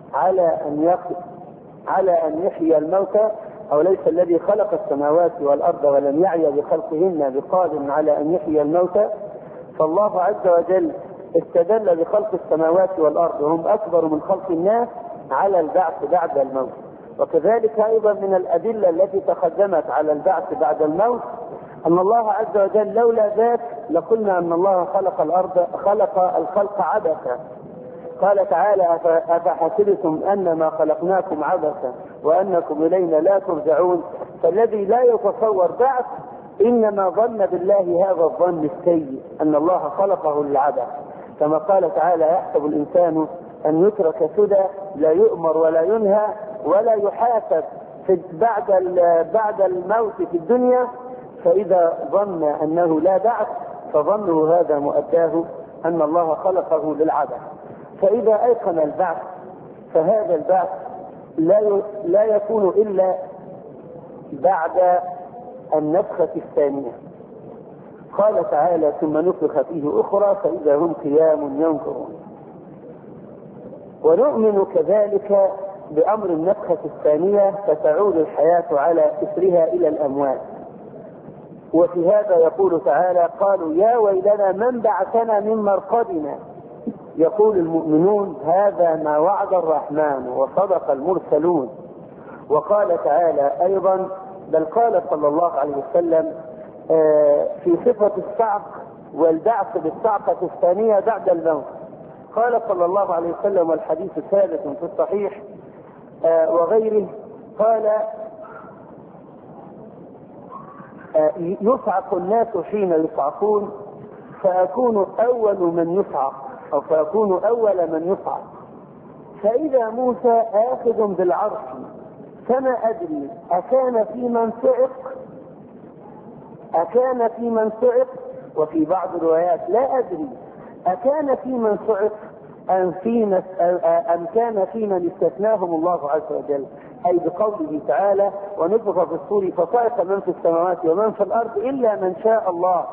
على أن يحيي الموتى، أوليس الذي خلق السماوات والأرض ولم يعي بخلقهن بقادر على أن يحيي الموتى. فالله عز وجل استدل بخلق السماوات والأرض وهم أكبر من خلق الناس على البعث بعد الموت. وكذلك أيضا من الأدلة التي تقدمت على البعث بعد الموت أن الله عز وجل لولا ذاك لقلنا أن الله خلق الخلق عبثا. قال تعالى: أفحسبتم أنما خلقناكم عبثا وأنكم إلينا لا ترجعون. فالذي لا يتصور بعث إنما ظن بالله هذا الظن السيء أن الله خلقه للعبث، كما قال تعالى: يحسب الإنسان أن يترك سدى لا يؤمر ولا ينهى ولا يحاسب بعد الموت في الدنيا. فإذا ظن أنه لا بعث فظنه هذا مؤداه أن الله خلقه للعبث. فإذا أيقن البعث فهذا البعث لا يكون إلا بعد النفخة الثانية. قال تعالى: ثم نفخ فيه أخرى فإذا هم قيام ينظرون. ونؤمن كذلك بأمر النفخة الثانية فتعود الحياة على إثرها إلى الأموات. وفي هذا يقول تعالى: قالوا يا ويلنا من بعثنا من مرقدنا. يقول المؤمنون: هذا ما وعد الرحمن وصدق المرسلون. وقال تعالى أيضا: بل قال صلى الله عليه وسلم في صفة الصعق والبعث بالصعقة الثانية بعد الموت. قال صلى الله عليه وسلم والحديث ثابت في الصحيح وغيره، قال: يصعق الناس حين يصعقون فأكون أول من يصعق أو فأكون أول من يصعق، فإذا موسى آخذ بالعرش فما أدري أكان في من صعق وفي بعض الروايات لا أدري أكان في من صعق أم كان في من استثناهم الله عز وجل، أي بقوله تعالى: ونفخ في الصور فصعق من في السماوات ومن في الأرض إلا من شاء الله.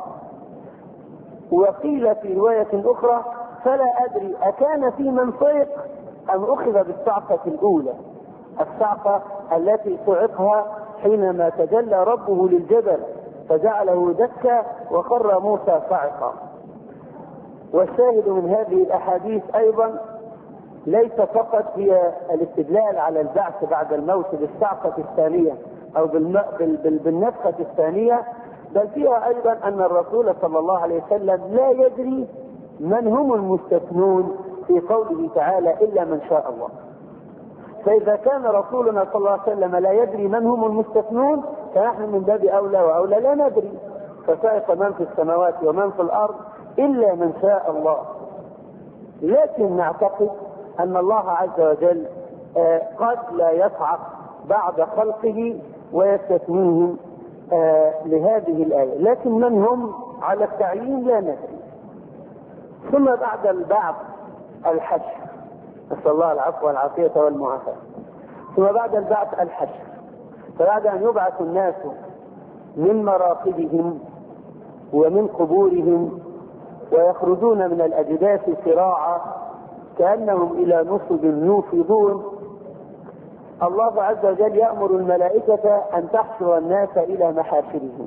وقيل في رواية أخرى: فلا أدري أكان في من صعق أم أخذ بالصعقة الأولى، الصعقة التي صعقها حينما تجلى ربه للجبل فجعله دكا وخر موسى صعقا. والشاهد من هذه الأحاديث أيضا ليس فقط هي الاستدلال على البعث بعد الموت بالصعقة الثانية أو بالنفخة الثانية، بل فيها أيضا أن الرسول صلى الله عليه وسلم لا يدري من هم المستثنون في قوله تعالى: إلا من شاء الله. فإذا كان رسولنا صلى الله عليه وسلم لا يدري من هم المستثنون فنحن من باب أولى وأولى لا ندري. فصعق من في السماوات ومن في الأرض إلا من شاء الله. لكن نعتقد أن الله عز وجل قد لا يصعق بعد خلقه ويستثنيهم لهذه الآية، لكن من هم على التعيين لا ندري. ثم بعد البعث الحشر، نسأل الله العفو والعافية والمعافاة. ثم بعد البعث الحشر، فبعد أن يبعث الناس من مراقدهم ومن قبورهم ويخرجون من الأجداث سراعا كأنهم إلى نصب يوفضون، الله عز وجل يأمر الملائكة أن تحشر الناس إلى محاشرهم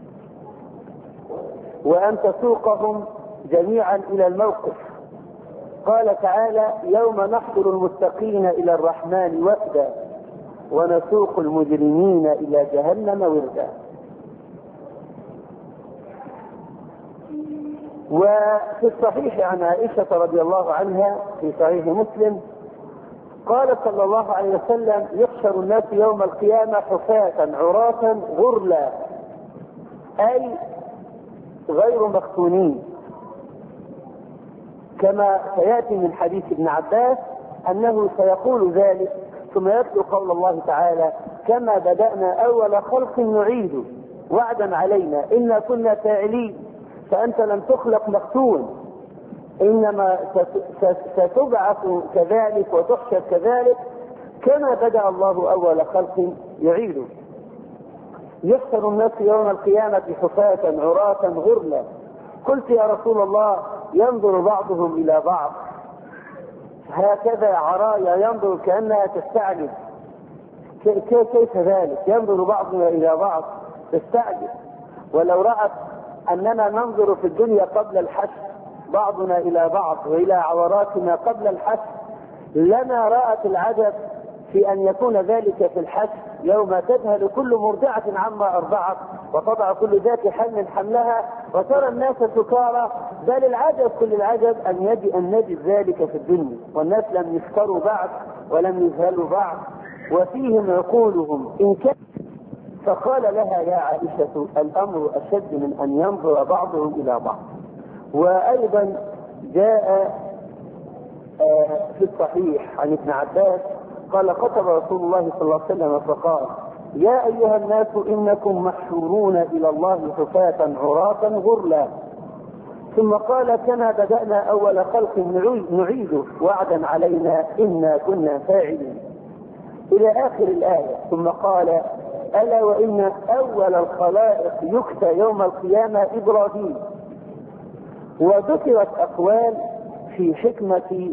وأن تسوقهم جميعا إلى الموقف. قال تعالى: يوم نحشر المتقين إلى الرحمن وفدا ونسوق المجرمين إلى جهنم وردا. وفي الصحيح عن عائشة رضي الله عنها في صحيح مسلم قال صلى الله عليه وسلم: يحشر الناس يوم القيامة حفاة عراة غرلا، أي غير مختونين، كما سيأتي من حديث ابن عباس أنه سيقول ذلك، ثم يتلو قول الله تعالى: كما بدأنا أول خلق نعيده وعدا علينا إنا كنا فاعلين. فأنت لم تخلق مختون، إنما ستبعث كذلك وتحشر كذلك كما بدأ الله أول خلق يعيده. يحشر الناس يوم القيامة حفاة عراة غرلا. قلت: يا رسول الله، ينظر بعضهم إلى بعض هكذا عرايا، ينظر كأنها تستعجب. كيف ذلك؟ ينظر بعضنا إلى بعض تستعجب. ولو رأت أننا ننظر في الدنيا قبل الحشر بعضنا إلى بعض وإلى عوراتنا قبل الحشر لما رأت العجب في أن يكون ذلك في الحشر، يوم تذهل كل مرضعة عما أرضعت وتضع كل ذات حمل حملها وترى الناس سكارى. بل العجب كل العجب أن نجد ذلك في الدنيا، والناس لم يفكروا بعد ولم يذهلوا بعد وفيهم عقولهم إن كان. فقال لها: يا عائشة، الأمر أشد من أن ينظر بعضهم إلى بعض. وأيضا جاء في الصحيح عن ابن عباس قال: خطب رسول الله صلى الله عليه وسلم فقال: يا أيها الناس إنكم محشورون إلى الله حفاة عراة غرلا. ثم قال: كما بدأنا أول خلق نعيده وعدا علينا إنا كنا فاعلين، إلى آخر الآية. ثم قال: ألا وإن أول الخلائق يكسى يوم القيامة إبراهيم. وذكرت أقوال في حكمة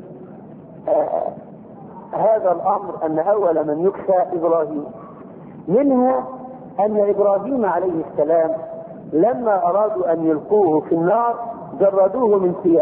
هذا الأمر، أن أول من يكسى إبراهيم. منها أن إبراهيم عليه السلام لما أرادوا أن يلقوه في النار جردوه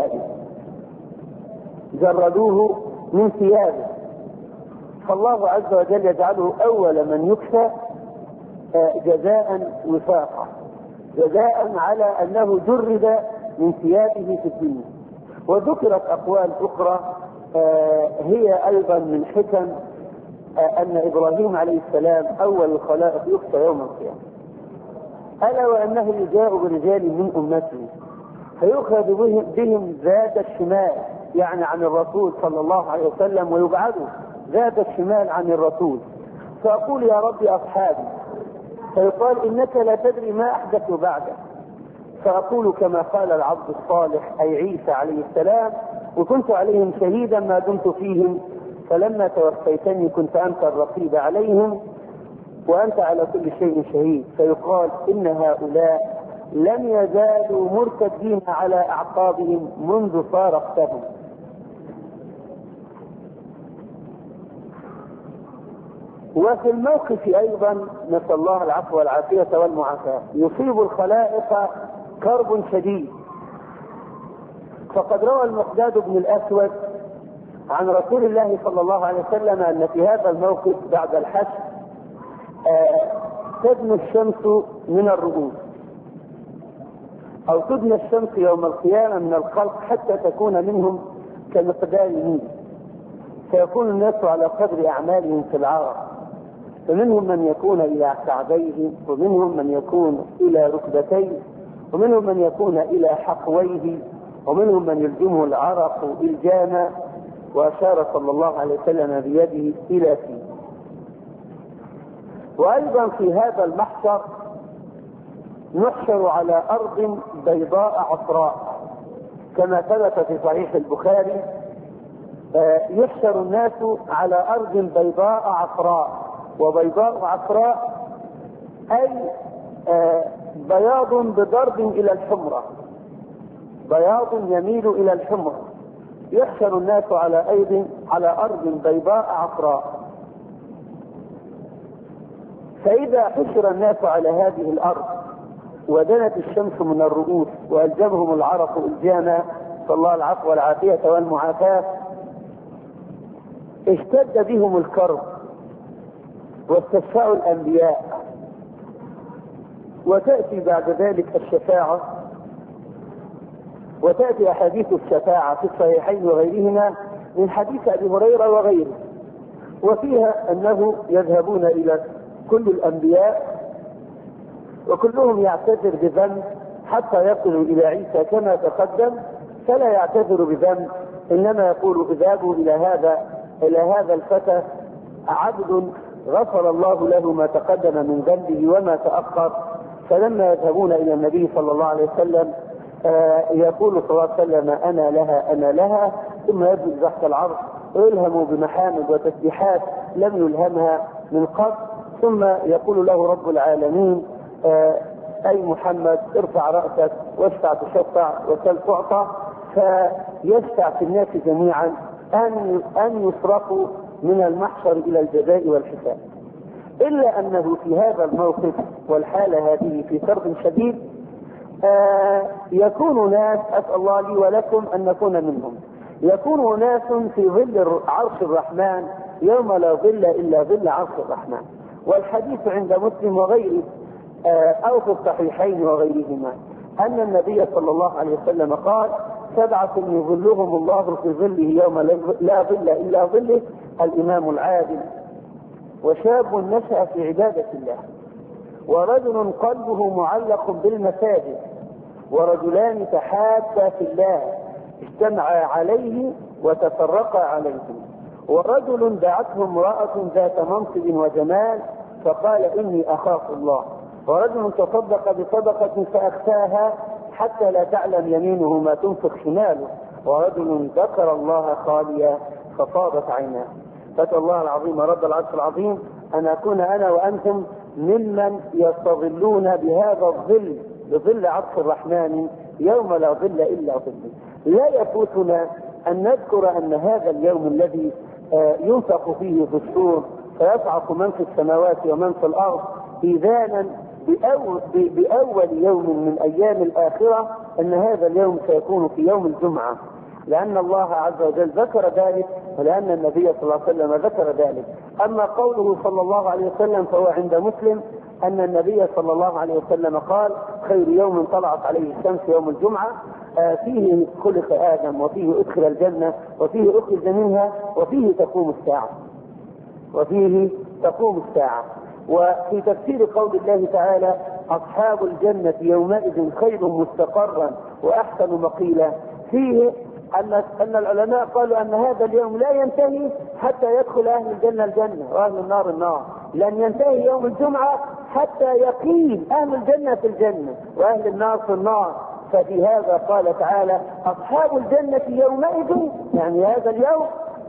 من ثيابه، فالله عز وجل يجعله أول من يكسى جزاء وفاقا، جزاء على أنه جرد من ثيابه في الدنيا. وذكرت أقوال أخرى هي أيضا من حكم أن إبراهيم عليه السلام أول الخلائق يكسى يوم القيامة. ألا وأنه يجاء برجال من أمته فيؤخذ بهم ذات الشمال، يعني عن الرسول صلى الله عليه وسلم، ويبعدوا ذات الشمال عن الرسول. فأقول: يا رب أصحابي. فيقال: إنك لا تدري ما أحدثوا بعدك. فأقول كما قال العبد الصالح أي عيسى عليه السلام: وكنت عليهم شهيدا ما دمت فيهم، فلما توفيتني كنت أنت الرقيب عليهم وأنت على كل شيء شهيد. فيقال: إن هؤلاء لم يزالوا مرتدين على أعقابهم منذ فارقتهم. وفي الموقف أيضا نسأل الله العفو والعافية والمعافاة يصيب الخلائق كرب شديد. فقد روى المقداد بن الأسود عن رسول الله صلى الله عليه وسلم أن في هذا الموقف بعد الحشر تدنو الشمس من الرؤوس، أو تدنى الشمس يوم القيامة من الخلق حتى تكون منهم كمقدار ميل، فيكون الناس على قدر أعمالهم في العرب، فمنهم من يكون إلى كعبيه، ومنهم من يكون إلى ركبتيه، ومنهم من يكون إلى حقويه، ومنهم من يلجمه العرق إلجاما. وأشار صلى الله عليه وسلم بيده إلى فيه. وأيضا في هذا المحشر نحشر على أرض بيضاء عفراء، كما ثبت في صحيح البخاري: يحشر الناس على أرض بيضاء عفراء. وبيضاء عفراء أي بياض بضرب إلى الحمرة، بياض يميل إلى الحمرة. يحشر الناس على أرض بيضاء عفراء. فإذا حشر الناس على هذه الأرض ودنت الشمس من الرؤوس وألجمهم العرق إلجاما، فالله العفو والعافية والمعافاة، اشتد بهم الكرب واستشفعوا الأنبياء. وتأتي بعد ذلك الشفاعة، وتأتي أحاديث الشفاعة في الصحيحين وغيرهما من حديث أبي هريرة وغيره. وفيها أنه يذهبون إلى كل الأنبياء وكلهم يعتذر بذنب حتى يصلوا إلى عيسى كما تقدم، فلا يعتذر بذنب، إنما يقول اذهبوا إلى هذا الفتى عبد غفر الله له ما تقدم من ذنبه وما تأخر. فلما يذهبون إلى النبي صلى الله عليه وسلم يقول صلى الله عليه وسلم أنا لها أنا لها، ثم يجلس تحت العرش ويلهم بمحامد وتسبيحات لم يلهمها من قبل، ثم يقول له رب العالمين أي محمد ارفع رأسك واشفع تشفع وسل تعطى، فيشفع في الناس جميعا أن يسرقوا من المحشر إلى الجزاء والحساب. إلا أنه في هذا الموقف والحالة هذه في كرب شديد يكون ناس، أسأل الله لي ولكم أن نكون منهم، يكون ناس في ظل عرش الرحمن يوم لا ظل إلا ظل عرش الرحمن. والحديث عند مسلم وغيره أو في الصحيحين وغيرهما أن النبي صلى الله عليه وسلم قال 7 يظلهم الله في ظله يوم لا ظل إلا ظله: الإمام العادل، وشاب نشأ في عبادة الله، ورجل قلبه معلق بالمساجد، ورجلان تحابا في الله اجتمعا عليه وتفرقا عليه، ورجل دعته امرأة ذات منصب وجمال فقال إني أخاف الله، ورجل تصدق بصدقة فأخفاها حتى لا تعلم يمينه ما تنفق شماله، ورجل ذكر الله خاليا ففاضت عيناه. فتى الله العظيم رب العرش العظيم أن أكون أنا وأنتم ممن يستظلون بهذا الظل، بظل عرش الرحمن يوم لا ظل إلا ظله. لا يفوتنا أن نذكر أن هذا اليوم الذي ينفخ فيه في الصور فيصعق من في السماوات ومن في الأرض إذانا بأول يوم من أيام الآخرة، أن هذا اليوم سيكون في يوم الجمعة، لأن الله عز وجل ذكر ذلك ولأن النبي صلى الله عليه وسلم ذكر ذلك. أما قوله صلى الله عليه وسلم فهو عند مسلم أن النبي صلى الله عليه وسلم قال خير يوم طلعت عليه الشمس يوم الجمعة، فيه خلق آدم وفيه أدخل الجنة وفيه أخرج منها وفيه تقوم الساعة، وفيه تقوم الساعة. وفي تفسير قول الله تعالى أصحاب الجنة يومئذ خير مستقرا وأحسن مقيلا، فيه أن العلماء قالوا أن هذا اليوم لا ينتهي حتى يدخل أهل الجنة الجنة وأهل النار النار، لن ينتهي يوم الجمعة حتى يقيم أهل الجنة في الجنة وأهل النار في النار. ففي هذا قال تعالى أصحاب الجنة يومئذ، يعني هذا اليوم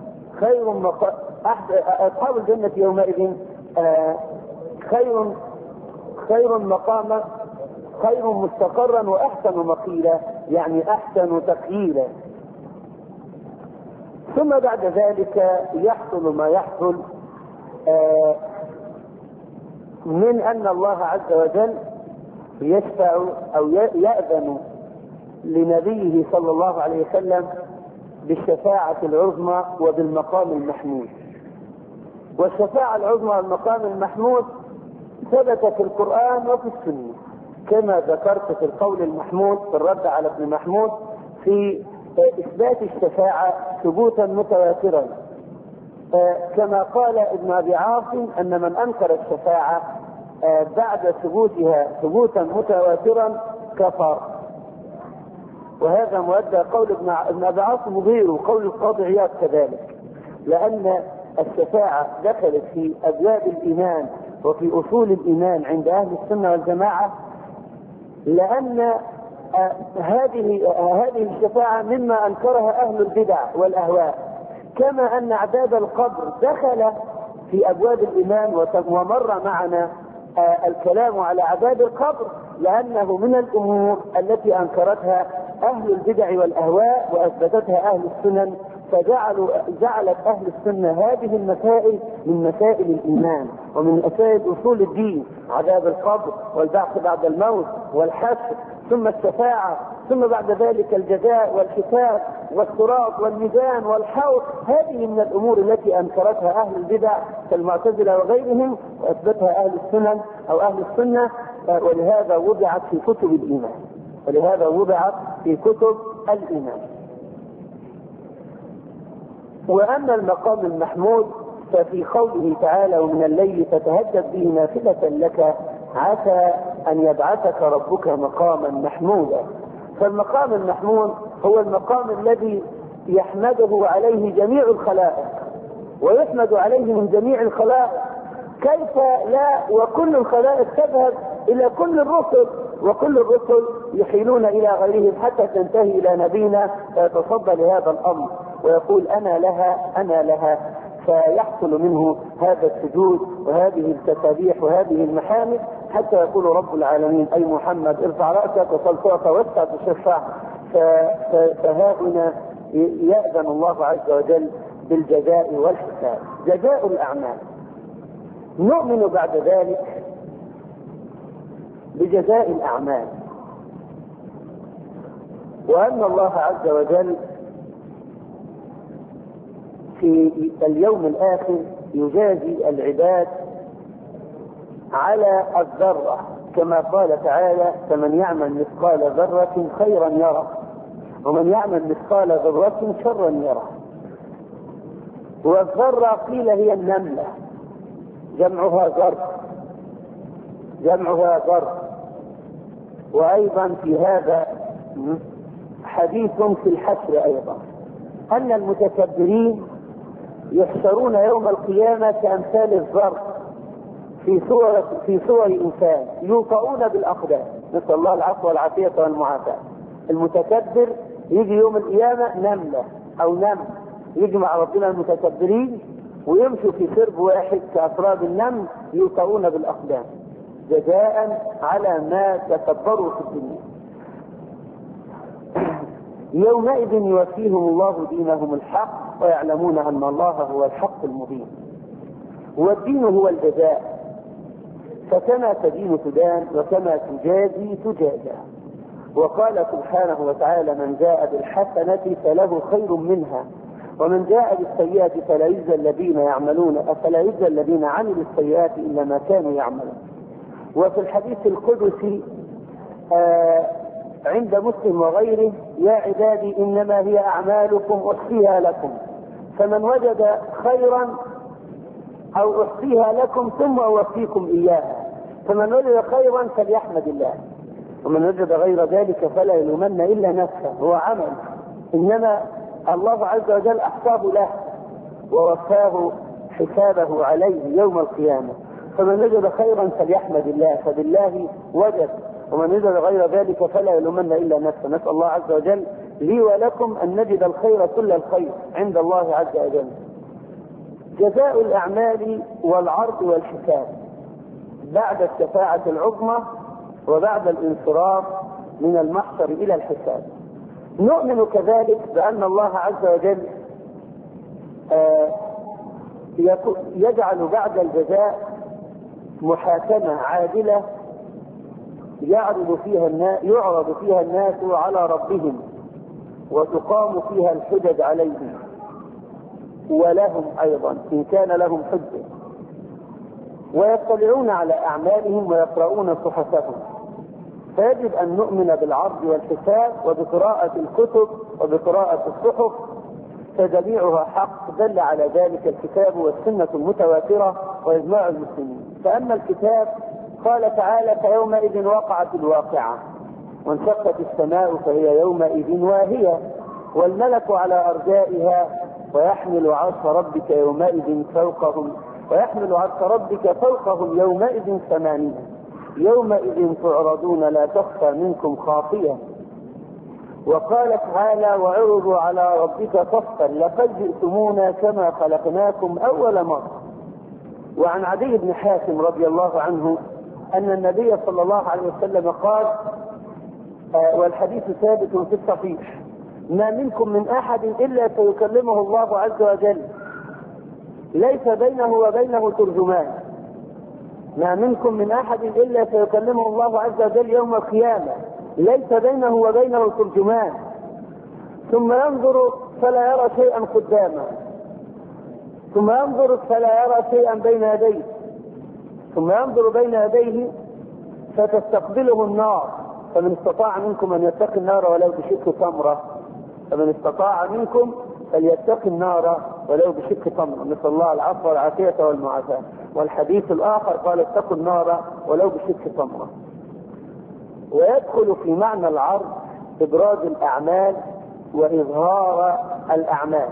أصحاب الجنة يومئذ خير مقاما خير مستقرا وأحسن مقيلا، يعني أحسن تقييلا. ثم بعد ذلك يحصل ما يحصل من أن الله عز وجل يشفع أو يأذن لنبيه صلى الله عليه وسلم بالشفاعة العظمى وبالمقام المحمود. والشفاعة العظمى والمقام المحمود ثبت في القرآن وفي السنة، كما ذكرت في القول المحمود في الرد على ابن محمود في إثبات الشفاعة ثبوتا متواترا، كما قال ابن أبي عاصم أن من أنكر الشفاعة بعد ثبوتها ثبوتا متواترا كفر. وهذا مؤدى قول ابن أبي عاصم غيره قول القاضي عياض كذلك، لأن الشفاعة دخلت في أبواب الإيمان وفي أصول الإيمان عند أهل السنة والجماعة، لأن هذه الشفاعة مما أنكرها أهل البدع والأهواء، كما أن عذاب القبر دخل في أبواب الإيمان ومر معنا الكلام على عذاب القبر، لأنه من الأمور التي أنكرتها أهل البدع والأهواء وأثبتتها أهل السنن، جعلت أهل السنة هذه المسائل من مسائل الإيمان ومن مسائل أصول الدين، عذاب القبر والبعث بعد الموت والحشر ثم الشفاعة ثم بعد ذلك الجزاء والحساب والصراط والميزان والحوض. هذه من الأمور التي أنكرتها أهل البدع كالمعتزلة وغيرهم وأثبتها أهل السنن أو أهل السنة، ولهذا وضعت في كتب الإيمان، ولهذا وضعت في كتب الإيمان. وأما المقام المحمود ففي قوله تعالى ومن الليل فتهجد به نافلة لك عسى أن يبعثك ربك مقاما محمودا. فالمقام المحمود هو المقام الذي يحمده عليه جميع الخلائق ويحمد عليه من جميع الخلائق، كيف لا وكل الخلائق تذهب إلى كل الرسل وكل الرسل يحيلون إلى غيرهم حتى تنتهي إلى نبينا فيتصدى لهذا الأمر ويقول أنا لها أنا لها، فيحصل منه هذا السجود وهذه التسابيح وهذه المحامد حتى يقول رب العالمين أي محمد ارفع رأسك وصل تعطى واسع تشفع. فها هنا يأذن الله عز وجل بالجزاء والحساب، جزاء الأعمال. نؤمن بعد ذلك بجزاء الأعمال، وأن الله عز وجل في اليوم الآخر يجازي العباد على الذرة كما قال تعالى فمن يعمل مثقال ذرة خيرا يره ومن يعمل مثقال ذرة شرا يره. والذرة قيل هي النملة جمعها ذر. وأيضا في هذا حديث في الحشر أيضا أن المتكبرين يحشرون يوم القيامة كأمثال الذر في صور إنسان يوطؤون بالأقدام، نسأل الله العفو والعافية والمعافاة. المتكبر يجي يوم القيامة نملة أو نمل، يجمع ربنا المتكبرين ويمشوا في سرب واحد كأفراد النمل يوطؤون بالأقدام جزاء على ما تكبروا في الدنيا. يومئذ يوفيهم الله دينهم الحق ويعلمون أن الله هو الحق المبين. والدين هو الجزاء، فكما تدين تدان وكما تجازي تجازى. وقال سبحانه وتعالى من جاء بالحسنة فله خير منها ومن جاء بالسيئة فلا يجزى الذين عملوا السيئات إلا ما كانوا يعملون. وفي الحديث القدسي عند مسلم وغيره يا عبادي إنما هي أعمالكم أحصيها لكم فمن وجد خيرا أو أحصيها لكم ثم أوفيكم إياها فمن وجد خيرا فليحمد الله ومن وجد غير ذلك فلا يلومن إلا نفسه، هو عمل إنما الله عز وجل أحصاه له ووفاه حسابه عليه يوم القيامة. فمن وجد خيرا فليحمد الله فبالله وجد ومن وجد غير ذلك فلا يلومن إلا نفسه. نسأل الله عز وجل لي ولكم أن نجد الخير كل الخير عند الله عز وجل. جزاء الأعمال والعرض والحساب بعد الشفاعة العظمى وبعد الانصراف من المحشر إلى الحساب. نؤمن كذلك بأن الله عز وجل يجعل بعد الجزاء محاكمة عادلة يعرض فيها الناس على ربهم وتقام فيها الحجج عليهم ولهم أيضا إن كان لهم حجة، ويطلعون على أعمالهم ويقرؤون صحفهم. فيجب أن نؤمن بالعرض والحساب وبقراءة الكتب وبقراءة الصحف، فجميعها حق دل على ذلك الكتاب والسنة المتواترة وإجماع المسلمين. فأما الكتاب قال تعالى فيومئذ وقعت الواقعة وانشقت السماء فهي يومئذ واهية والملك على أرجائها ويحمل عرش ربك فوقهم يومئذ ثمانية يومئذ تعرضون لا تخفى منكم خافية. وقال تعالى وعرضوا على ربك صفا لقد جئتمونا كما خلقناكم أول مرة. وعن عدي بن حاتم رضي الله عنه أن النبي صلى الله عليه وسلم قال والحديث ثابت في الصحيح ما منكم من أحد إلا سيكلمه الله عز وجل ليس بينه وبينه ترجمان. ما منكم من أحد إلا سيكلمه الله عز وجل يوم القيامة ليس بينه وبينه ترجمان ثم ينظر فلا يرى شيئا قدامه ثم ينظر فلا يرى شيئا بين يديه ثم ينظر بين يديه فتستقبله النار فمن استطاع منكم أن يتقي النار ولو بشق تمرة فمن استطاع منكم فليتقي النار ولو بشق تمرة، نسأل الله العفو والعافية والمعافاة. والحديث الآخر قال اتقوا النار ولو بشق تمرة. ويدخل في معنى العرض إبراز الأعمال وإظهار الأعمال،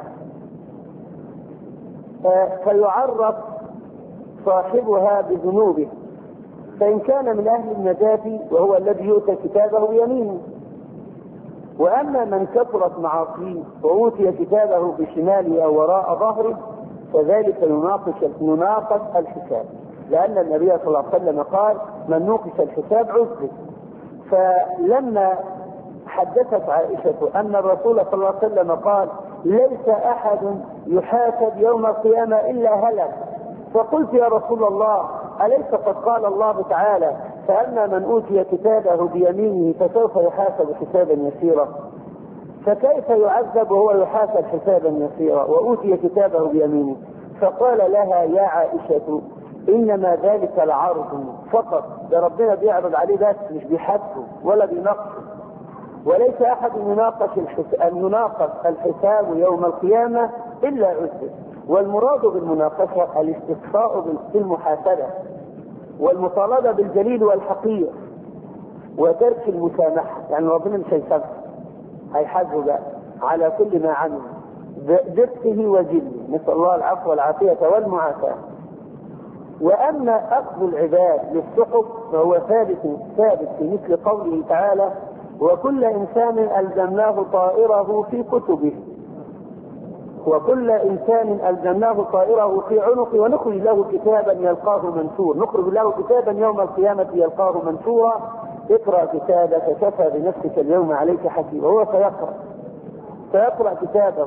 فيعرف صاحبها بذنوبه، فإن كان من أهل النجاة وهو الذي يؤتى كتابه بيمينه، وأما من كثرت معاصيه وأوتي كتابه بشماله أو وراء ظهره فذلك يناقش الحساب، لأن النبي صلى الله عليه وسلم قال من نوقش الحساب عذب. فلما حدثت عائشة أن الرسول صلى الله عليه وسلم قال ليس أحد يحاسب يوم القيامة إلا هلك، فقلت يا رسول الله أليس قد قال الله تعالى فأما من أوتي كتابه بيمينه فسوف يحاسب حسابا يسيرا، فكيف يعذب وهو يحاسب حسابا يسيرا وأوتي كتابه بيمينه؟ فقال لها يا عائشة إنما ذلك العرض فقط، ده ربنا بيعرض عليه بس مش بيحاسبه ولا بيناقشه، وليس أحد يناقش الحساب يوم القيامة إلا عذب. والمراد بالمناقشة الاستقصاء بالمحاسبة والمطالبة بالجليل والحقير وترك المسامحة، يعني ربنا مش هيسامحه، هيحاسبه بقى على كل ما عمل دقه وجله، نسأل الله العفو والعافية والمعافاة. وأما أخذ العباد للصحف فهو ثابت في مثل قوله تعالى وكل إنسان ألزمناه طائره في كتبه، وكل إنسان ألزمناه طائره في عنقه ونخرج له كتابا يلقاه منشورا، نخرج له كتابا يوم القيامة يلقاه منشورا اقرأ كتابك كفى بنفسك اليوم عليك حسيبا. هو سيقرأ كتابه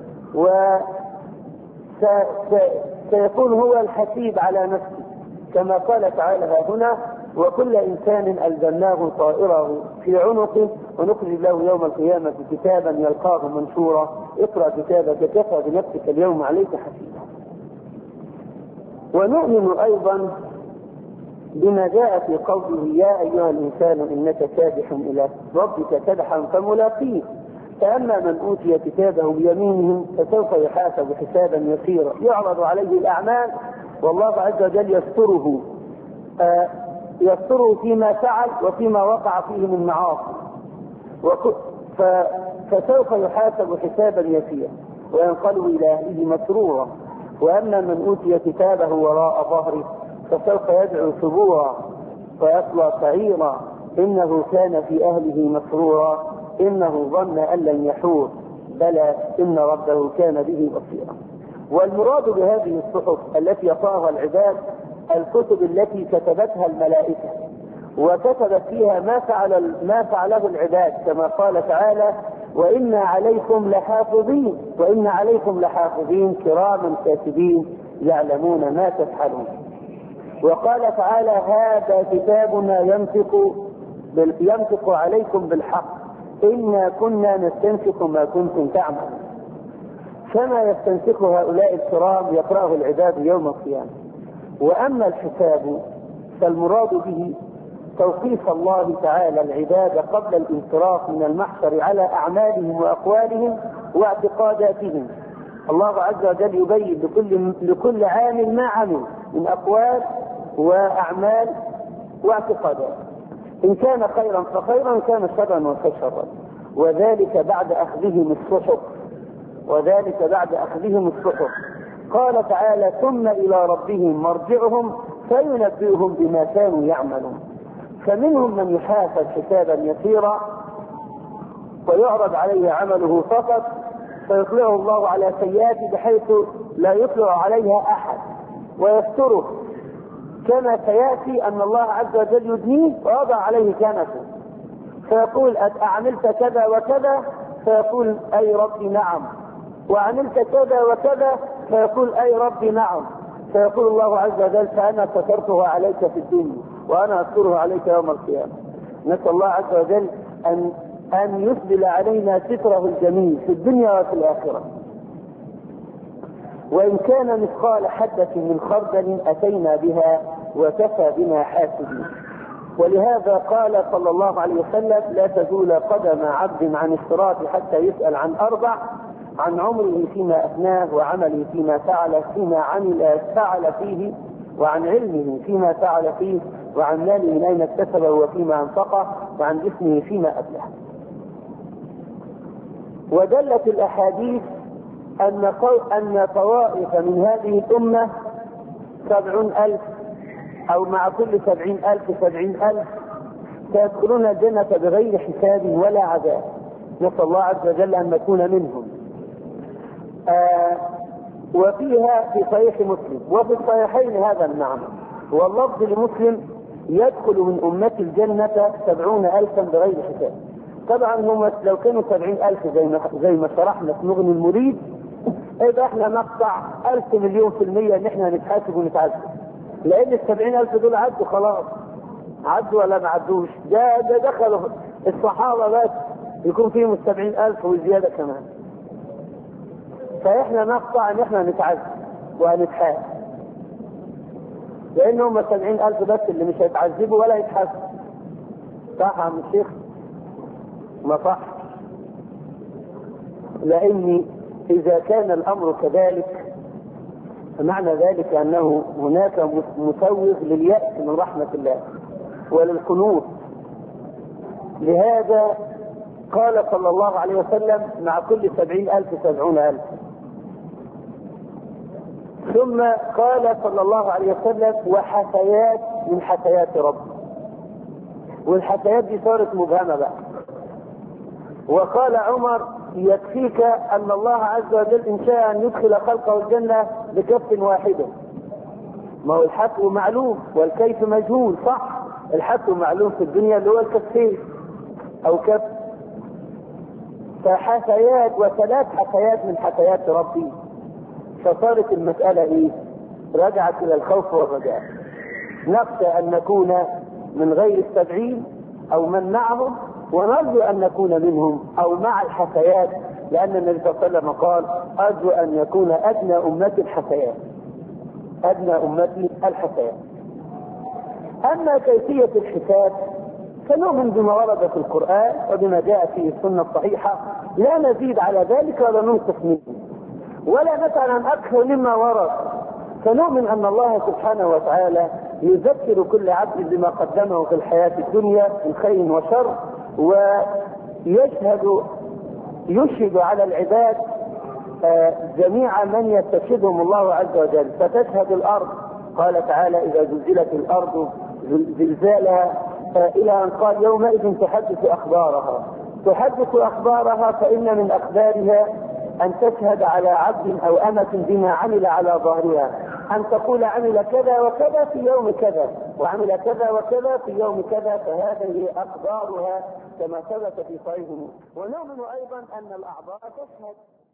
وسيكون هو الحسيب على نفسه، كما قال تعالى هنا وكل إنسان ألزمناه طائره في عنقه ونخرج له يوم القيامة كتابا يلقاه منشورا اقرأ كتابك كفى بنفسك اليوم عليك حسيبا. ونؤمن أيضا بما جاء في قوله يا أيها الإنسان إنك كادح إلى ربك كدحا فملاقيه، فأما من أوتي كتابه بيمينه فسوف يحاسب حسابا يسيرا يعرض عليه الأعمال والله عز وجل يستره فيما فعل وفيما وقع فيه من معاصي، فسوف يحاسب حسابا يسيرا وينقلب إلى أهله مسرورا. وأما من أوتي كتابه وراء ظهره فسوف يدعو ثبورا ويصلى سعيرا إنه كان في أهله مسرورا إنه ظن أن لن يحور بلى إن ربه كان به بصيرا. والمراد بهذه الصحف التي يقرأها العباد الكتب التي كتبتها الملائكة وكتبت فيها ما فعله العباد، كما قال تعالى وإن عليكم لحافظين كراما كاتبين يعلمون ما تفعلون. وقال تعالى هذا كتابنا ينطق عليكم بالحق إنا كنا نستنسخ ما كنتم تعملون. كما يستنسخ هؤلاء الكرام يقرأه العباد يوم القيامة. وأما الحساب فالمراد به توقيف الله تعالى العباد قبل الانصراف من المحشر على أعمالهم وأقوالهم واعتقاداتهم. الله عز وجل يبين لكل عامل ما عمل من أقوال وأعمال واعتقادات، إن كان خيرا فخيرا وإن كان شرا فشرا، وذلك بعد أخذهم الصحف. قال تعالى ثم إلى ربهم مرجعهم فينبئهم بما كانوا يعملون. فمنهم من يحاسب حسابا يسيرا ويعرض عليه عمله فقط فيطلعه الله على سيئاته بحيث لا يطلع عليها أحد ويستره، كما سيأتي أن الله عز وجل يدنيه ويضع عليه كنفه فيقول أعملت كذا وكذا فيقول أي ربي نعم، وعملت كذا وكذا فيقول أي ربي نعم، فيقول الله عز وجل فأنا سترتها عليك في الدنيا وأنا أسترها عليك يوم القيامة. نسأل الله عز وجل أن يسبل علينا ستره الجميل في الدنيا وفي الآخرة. وإن كان مثقال حبة من خردل أتينا بها وكفى بنا حاسبين. ولهذا قال صلى الله عليه وسلم لا تزول قدم عبد عن الصراط حتى يسأل عن 4: عن عمره فيما أفناه، وعمله فيما فعل فيه، وعن علمه فيما فعل فيه، وعن ماله من أين اكتسبه وفيما أنفقه، وعن جسمه فيما أبلاه. ودلت الأحاديث أن طوائف من هذه الأمة 70,000 أو مع كل 70,000 70,000 سيدخلون الجنة بغير حساب ولا عذاب. نسأل الله عز وجل أن نكون منهم. وفيها في صحيح مسلم وفي الصحيحين هذا المعنى، واللفظ لمسلم: يدخل من أمتي الجنة 70,000 بغير حساب. طبعا هم لو كانوا 70,000 زي ما شرحنا في مغني المريد، يبقى احنا نقطع 1000 مليون في المية ان احنا نتحاسب ونتعذب، لان 70,000 دول عدوا خلاص. عدوا ولا ما عدوش؟ ده دخلوا الصحابة بس يكون فيهم 70,000 وزيادة كمان. فاحنا نقطع ان احنا نتعذب ونتحاسب، لان هم 70,000 بس اللي مش هيتعذبوا ولا يتحاسبوا. صح يا عم الشيخ؟ ما صح؟ لأن إذا كان الأمر كذلك فمعنى ذلك أنه هناك مسوغ لليأس من رحمة الله وللقنوط. لهذا قال صلى الله عليه وسلم: مع كل 70,000 70,000. ثم قال صلى الله عليه وسلم: وحسيات من حسيات ربي. والحسيات دي صارت مبهمة بقى. وقال عمر: يكفيك أن الله عز وجل إن شاء أن يدخل خلقه الجنة بكف واحدة. ما هو الحق معلوم والكيف مجهول، صح؟ الحق معلوم في الدنيا اللي هو الكفين أو كف. فحثيات وثلاث حثيات من حثيات ربي. فصارت المسألة إيه؟ رجعت إلى الخوف والرجاء. نخشى أن نكون من غير 70 أو من معهم، ونرجو أن نكون منهم أو مع الحثيات، لأن النبي صلى الله عليه وسلم قال: أرجو أن يكون أدنى أمتي الحثيات. أدنى أمتي الحثيات. أما كيفية الحساب فنؤمن بما ورد في القرآن وبما جاء في السنة الصحيحة، لا نزيد على ذلك ولا ننقص منه ولا نسأل عن أكثر مما ورد. فنؤمن أن الله سبحانه وتعالى يذكر كل عبد بما قدمه في الحياة الدنيا من خير وشر، ويشهد على العباد جميع من يستشهدهم الله عز وجل. فتشهد الأرض، قال تعالى: إذا زلزلت الأرض زلزالها، إلى أن قال: يومئذ تحدث أخبارها. فإن من أخبارها أن تشهد على عبد أو أمة بما عمل على ظهرها، أن تقول: عمل كذا وكذا في يوم كذا، وعمل كذا وكذا في يوم كذا. فهذه أخبارها كما ثبت في صحيح. ونؤمن أيضا أن الأعضاء تشهد